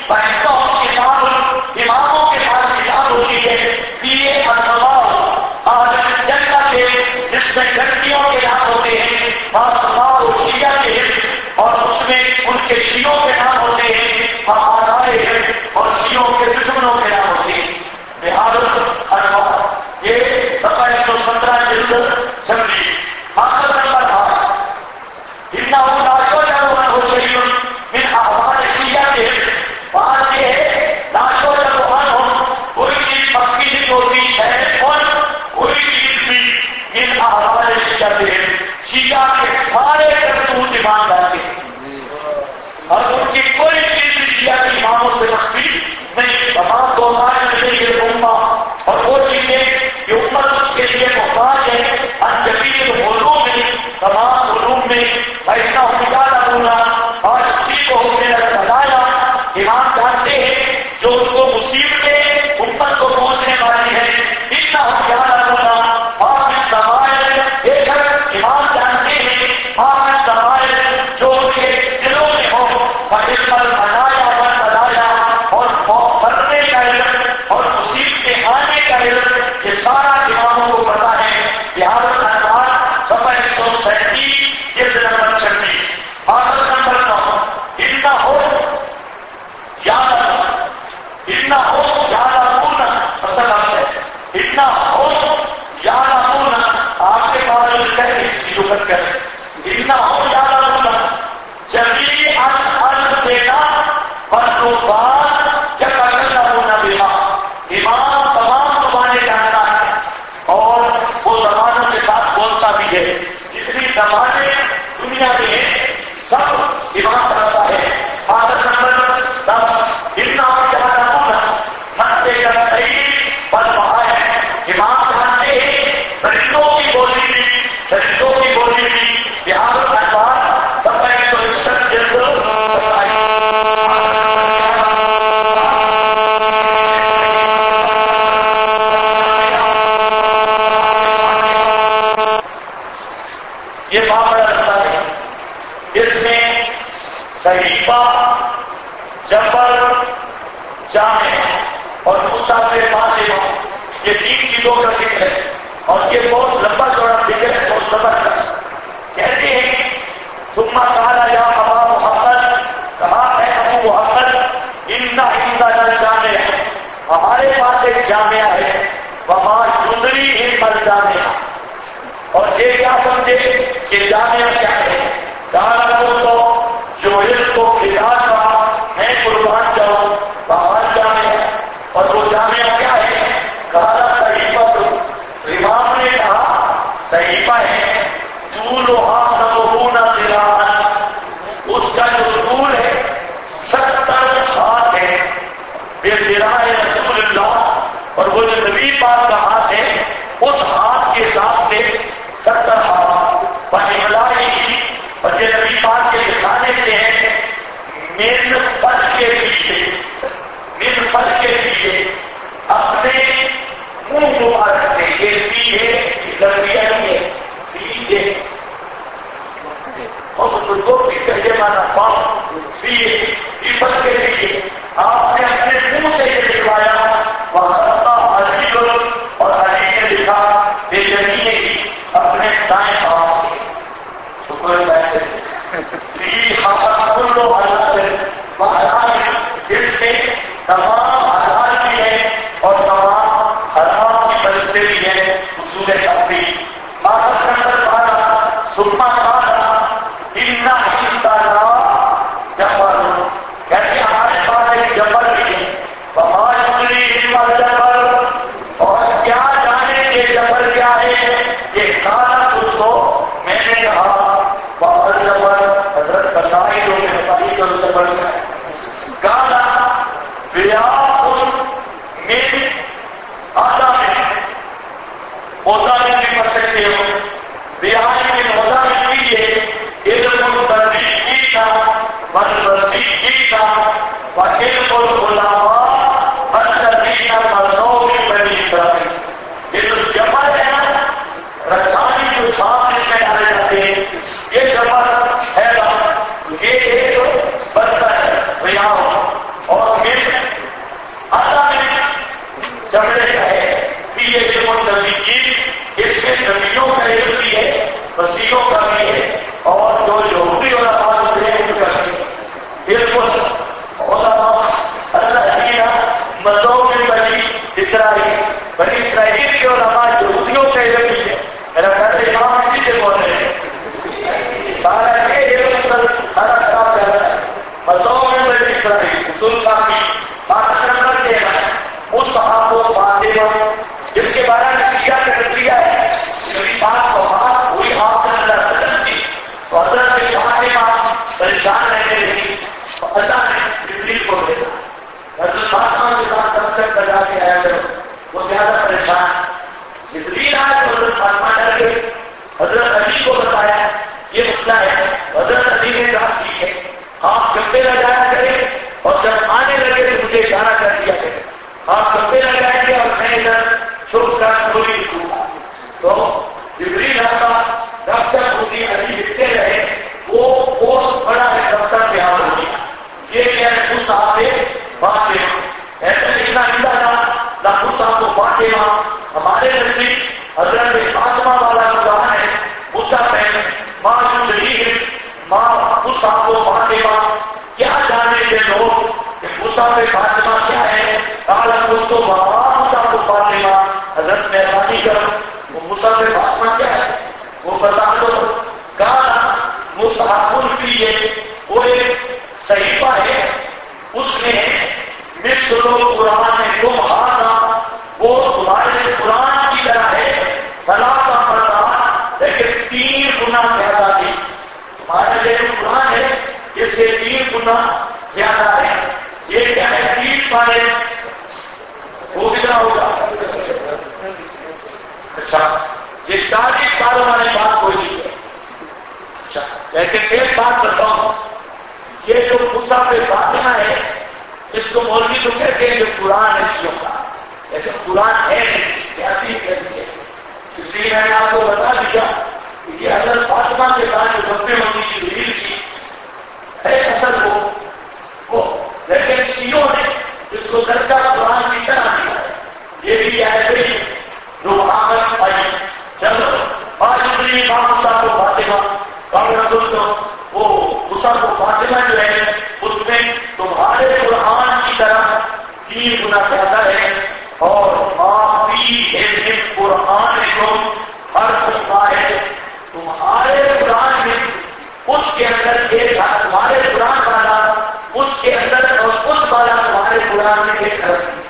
Speaker 1: اماموں کے پاس کتاب ہوتی ہے کہ یہ جنت ہے جس میں گھنٹیوں کے نام ہوتے ہیں، آسماء و شیعہ کے، اور اس میں ان کے شیعوں کے نام ہوتے ہیں، اور شیعوں کے دشمنوں کے نام ہوتے ہیں۔ بہار یہ صفحہ 117 جلد 26 آخر نمبر من احوال شیعہ کے بات یہ ہے ناشو جبان ہو، کوئی چیز پکی نہیں ہوتی ہے، اور کوئی چیز بھی من احوال شیعہ کے، شیعہ کے سارے کرتوت ایمان لاتے ہیں، اور ان کی کوئی چیز بھی شیعہ کے اماموں سے مخفی نہیں۔ تمام تو ہمارے لیے امہ اور وہ چیزیں کہ امت اس کے لیے محتاج ہے، انجبیر علوم میں، تمام علوم میں ایسا ہوگا ہونا، اور اسی کو ہم نے بتایا امام جانتے ہیں جو ان کو مصیبتیں امت کو پہنچنے والی ہے، اتنا ہم یاد ہونا، اور سوائے بے شک امام جانتے ہیں، اور سوائے جو ان کے دلوں میں ہو، پر بنایا اور مرنے کا علم اور مصیبتیں آنے کا علم، یہ سارا اماموں کو پتا ہے۔ بہار انوار صفحہ 137 جلد نمبر 26 آخر نمبر 9 اتنا ہو یاد پورنا اصل ہے، اتنا ہو یاد پورنا آپ کے بارے میں کریں، اتنا ہو یاد پورنا جبھی دینا بات کیا کرنا ہونا بیما امام تمام زبانیں جانتا ہے، اور وہ زبانوں کے ساتھ بولتا بھی ہے، جتنی زبانیں دنیا میں ہیں سب امام کرتا ہے۔ آخر نمبر 10 اتنا ہو جہاں ہونا منتے کا صحیح بن رہا ہے، امام جانتے ہیں درندوں کی بولی بھی بہار انوار صفحہ 161 جلد 27 یہ معاملہ رکھتا ہے، اس میں صحیفہ، جبر، جامع اور مسافر فاطمہ، یہ 3 چیزوں کا ذکر ہے، اور یہ بہت لمبا چوڑا ذکر ہے، بہت زبردست۔ کہتے ہیں ثم قال یا ابا محمد، کہا ہے ابو محمد، ان عندنا جامع، ہمارے پاس ایک جامعہ ہے، وما یدریہم الجامع، اور یہ کیا سمجھے کہ جامعہ کیا ہے؟ کہا وہ تو جو علم کو کھلا تھا میں قربان جاؤں وہاں جامعہ ہے، اور وہ جامعہ کیا ہے؟ کہا صحیفہ، تو امام نے کہا صحیفہ ہے، طولھا 70 ذراعا، اس کا جو طول ہے 70 ہاتھ ہے، بے ذراع رسول اللہ، اور وہ جو نبی پاک کا ہاتھ ہے اس ہاتھ کے حساب سے 70 ہاتھ بنائی، اور یہ نبی پاک کے دکھانے سے ہے من پل کے پیچھے اپنے منہ مبارک سے، یہ پیے لڑکیاں نہیں ہے، پیے اور بزرگوں کی کہے مانا پاؤں پیے پیپل کے پیچھے آپ نے اپنے منہ سے یہ لکھوایا، وہاں علی اور علی نے لکھا بے جنی ہی اپنے دائیں پاؤں سے، شکر پیسے اس سے تمام حلال بھی ہے اور تمام حرام کی بچتے بھی ہے، اصول تفریح۔ آخر نمبر 12 سلما کھانا اتنا جبر، کیسے ہمارے پاس ایک جبر بھی ہے، جبر، اور کیا جانے کے جبر کیا ہے؟ یہ کھانا تو میں نے کہا بہت جبر حضرت بتائی جو کہ بتائی جو جبر گانا ہوتا نہیں پڑھ سکتے ہو، بیاہ میں ہوتا نہیں ہے، علم تربیتی کا بنوسیقی کا وکیل العلماء الذین مرضوا ببنی اسرائیل، یہ جو جبر ہے نا رکھانی جو ساتھ اس میں ڈالے جاتے ہیں، یہ جبر ہے، یہ ایک بنتا ہے بیاہ، اور علماء یہودیوں کے علم ہی ہے. میرا خیال ہے امام اسی سے بول رہے ہیں. سارا سارا خراب کر رہا ہے. مذہب میں بڑی اسرائیل اصول کا بھی بات کر کے اس صحاب کو فاطمہ جس کے بارے میں شیعہ کا نظریہ ہے میری بات کو بات ہوئی آپ نے اللہ وسلم کی تو حضرت فاطمہ پریشان رہنے لگی تو اللہ نے جبریل کو بھیجا. حضرت فاطمہ کے ساتھ تفصیل بجا کے آیا کرو وہ زیادہ پریشان. جبریل آیا تو حضرت فاطمہ ڈر گئی. حضرت علی کو بتایا یہ مسئلہ ہے. حضرت علی نے کہا ٹھیک ہے آپ گپے لگایا کریں اور جب آنے لگے تو مجھے اشارہ کر دیا کریں. آپ گپے لگائیں گے اور میں ادھر چھپ کر تھوڑی لکھوں گا. تو جبریل آتا دفتر ہوتی علی لکھتے رہے وہ بہت بڑا ہے دفتر تیار ہو گیا. یہ کیا ہے اس صاحب فاطمہ ایسا لکھنا ملا تھا لاکھوں صاحب کو فاطمہ ہمارے نزدیک حضرت فاطمہ والا قرآن ہے موسیٰ پہنے ماں جو رہی ہے ماں اس صاحب کو فاطمہ کیا جانے کے لوگ کہ موسیٰ پہ فاطمہ کیا ہے کالم تو موسیٰ کو فاطمہ حضرت مہربانی کرو وہ موسیٰ پہ فاطمہ کیا ہے وہ بتا دو. کہا مصحف کی وہ ایک صحیفہ ہے اس میں مصر قرآن تمہارا وہ تمہارے قرآن کی طرح ہے صلاح کا مرتبہ لیکن 3 گنا زیادہ تھی. تمہارا جو قرآن ہے اس سے 3 گنا زیادہ ہے. یہ کیا ہے 30 پارے وہ کتنا ہوگا. اچھا یہ 40 پاروں والی بات کوئی نہیں ہے. اچھا لیکن ایک بات بتاؤ یہ جو مصحف فاطمہ ہے اس کو مولوی تو کہتے ہیں جو قرآن ہے شیعوں کا لیکن قرآن ہے نہیں کہتے. اس لیے میں نے آپ کو بتا دیا کہ یہ حضرت فاطمہ کے ساتھ جو گپے ہونے کی دلیل کی ہے اصل وہ لیکن شیعوں نے اس کو درجہ قرآن کی طرح دیا ہے. یہ بھی ایسے ہی جو آمد آئی چلو آج اتنی امام صاحب کو فاطمہ وہ مصحف فاطمہ جو ہے اس میں تمہارے قرآن کی طرح 3 گنا زیادہ ہے اور معافی ہے قرآن کو ہر ہے. تمہارے قرآن میں اس کے اندر ایک تمہارے قرآن والا اس کے اندر اور اس والا تمہارے قرآن میں ایک فرق ہے.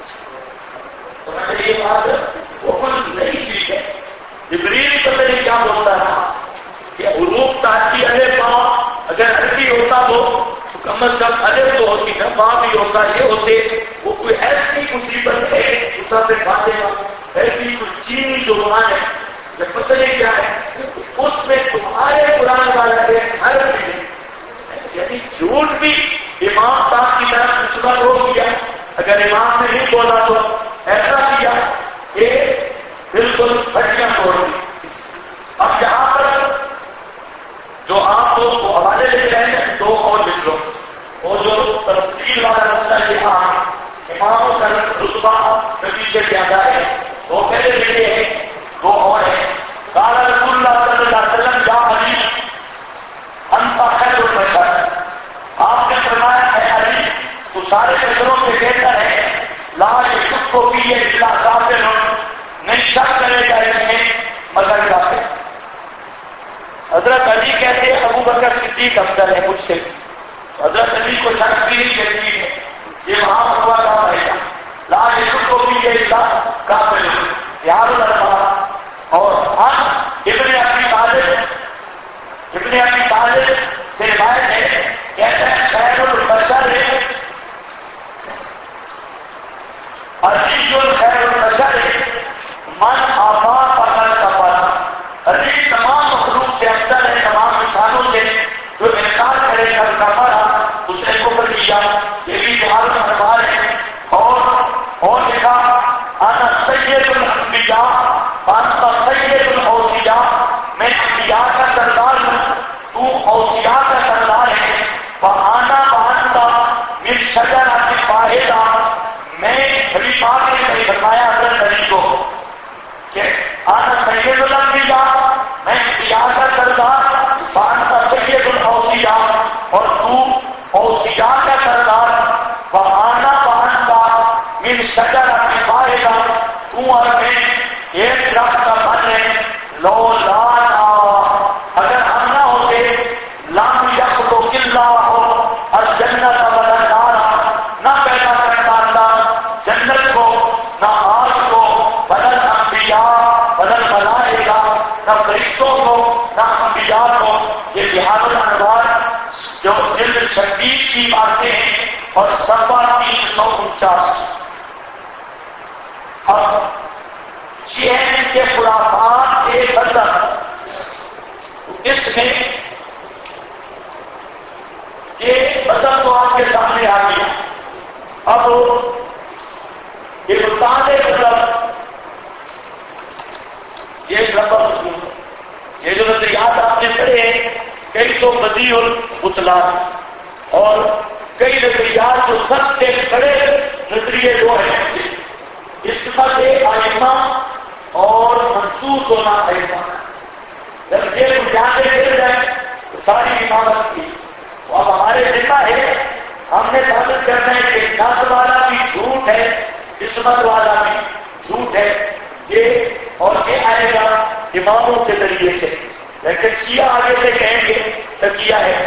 Speaker 1: سمجھ یہ بات وہ کوئی نئی چیز ہے. جبریل پتہ نہیں کیا بولتا رہا کہ حروف تاکی الف با اگر عربی ہوتا تو کم از کم الف تو ہوتی نا با بھی ہوتا یہ ہوتے وہ کوئی ایسی مصیبت ہے مصحف فاطمہ ایسی کوئی چینی زبان ہے میں پتہ نہیں کیا ہے اس میں تمہارے قرآن والا ہے حرف ہے. یعنی جھوٹ بھی امام صاحب کی طرف نسبت ہو گیا. اگر امام نے نہیں بولا تو ایسا کیا کہ بالکل ہڈیاں توڑ دی. اب یہاں پر جو آپ کو حوالے لے رہے ہیں 2 اور لکھ لو. اور جو تفصیل والا مسئلہ یہ اماموں کا رتبہ نبی سے زیادہ ہے وہ پہلے لکھے ہیں 2 اور ہیں. قال رسول اللہ صلی اللہ علیہ وسلم یا علی انت خیر البشر. آپ نے فرمایا ہے علی تو سارے بشروں سے بہتر ہے. لا یشک فیہ الا کافر نہیں شک کرے گا اس میں مگر کافر. حضرت علی کہتے ہیں ابو بکر صدیق افضل ہے مجھ سے. حضرت علی کو شک بھی نہیں کہتی ہے یہ وہاں ہوا تھا بھائی لا یشک فیہ الا کافر یار اللہ. اور ہم ابن ابی طالب سے روایت ہے کہتے ہیں خیر البشر علی خیر البشر من آبا پکڑ کپڑا. علی تمام مخلوق سے افضل ہے تمام انسانوں سے جو انکار کرے کر کپڑا اس نے کفر کیا. یہ بھی جہاز دربار ہے. اور لکھا انا سید الانبیاء انت سید الاوصیاء. میں انبیاء کا سردار ہوں تو اوصیاء کا سردار ہے. فانا وانتا من شجرۃ واحدہ. میں نبی پاک نے فرمایا حضرت علی کو کہ آنا سید الانبیاء میں انبیاء کا سردار فانت سید الاوصیاء اور تو اوصیاء کا سردار. وآنا وانتا من شجرۃ واحدہ. تو اور میں درخت کا پھل ہے، لو لانا، اگر ہم نہ ہوتے، لام یخلو کلا ہو اور جنت ولا نارا، نہ پیدا کرتا اللہ جنت کو، نہ آگ کو، بدل انبیاء بدل ملائکہ، نہ فرشتوں کو، نہ انبیاء کو. یہ بہار الانوار جو جلد 26 کی باتیں ہیں اور صفحہ 349. اب یہ ہے ان کے خرافات کے بدل. اس میں یہ بدل تو آپ کے سامنے آ گیا. اب یہ بتانے مطلب یہ لفظ یہ جو نظریات آپ نے پڑھے ہیں، کئی تو بدیع البطلان اور کئی نظریات جو سب سے بڑے نظریے جو ہیں عصمت ائمہ اور منسوخ ہونا ائمہ. جب یہ بنیادیں مل جائیں تو ساری امامت کی. اب ہمارے ذمہ ہے، ہم نے ثابت کرنا ہے کہ نس والا بھی جھوٹ ہے، عصمت والا بھی جھوٹ ہے. یہ اور یہ آئے گا اماموں کے ذریعے سے. لیکن شیعہ آگے سے کہیں گے تقیہ ہے،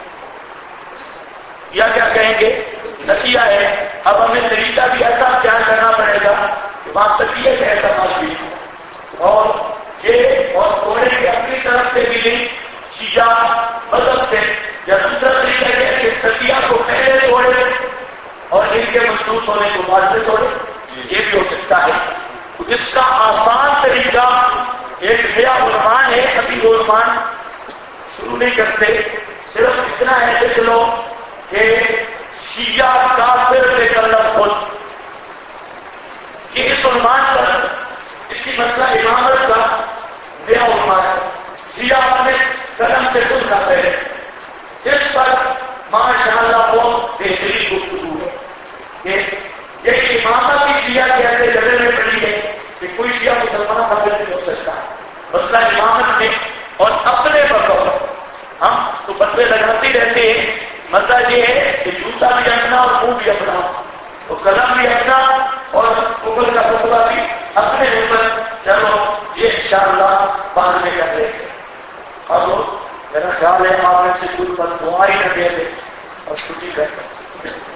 Speaker 1: یا کیا کہیں گے تقیہ ہے. اب ہمیں طریقہ بھی ایسا اختیار کرنا پڑے گا کہ وہاں تقیہ کا اعتماد بھی اور یہ اور تھوڑے کی اپنی طرف سے بھی نہیں، شیعہ مذہب سے. یا دوسرا طریقہ یہ ہے کہ تقیہ کو پہلے توڑے اور ان کے مخصوص ہونے کو بعد میں توڑے، یہ بھی ہو سکتا ہے. اس کا آسان طریقہ ایک نیا عنوان ہے، ابھی وہ عنوان شروع نہیں کرتے، صرف اتنا ہے دیکھ لو کہ شیعہ کافر لے کر خود. یہ اس عنوان پر اس کی مسئلہ امامت کا نیا عنوان ہے. شیعہ اپنے قلم سے خود کرتے ہیں. اس پر ماشاءاللہ بہت بہترین گفتگو ہے کہ یہ امامت کی شیعہ کے ایسے جگہ میں پڑی ہے کہ کوئی شیعہ مسلمان ثابت نہیں ہو سکتا. مسئلہ امامت میں اور اپنے بطور ہم تو بدوے لگاتے رہتے ہیں. مسئلہ یہ ہے کہ جوتا بھی اپنا اور منہ بھی اپنا، تو قلم بھی اپنا اور اوپر کا فتویٰ بھی اپنے اوپر. چلو یہ انشاءاللہ بعد میں کر لیں گے. اب میرا خیال ہے آپ میں سے کوئی بد دعا ہی نہ دے دے اور چھٹی کر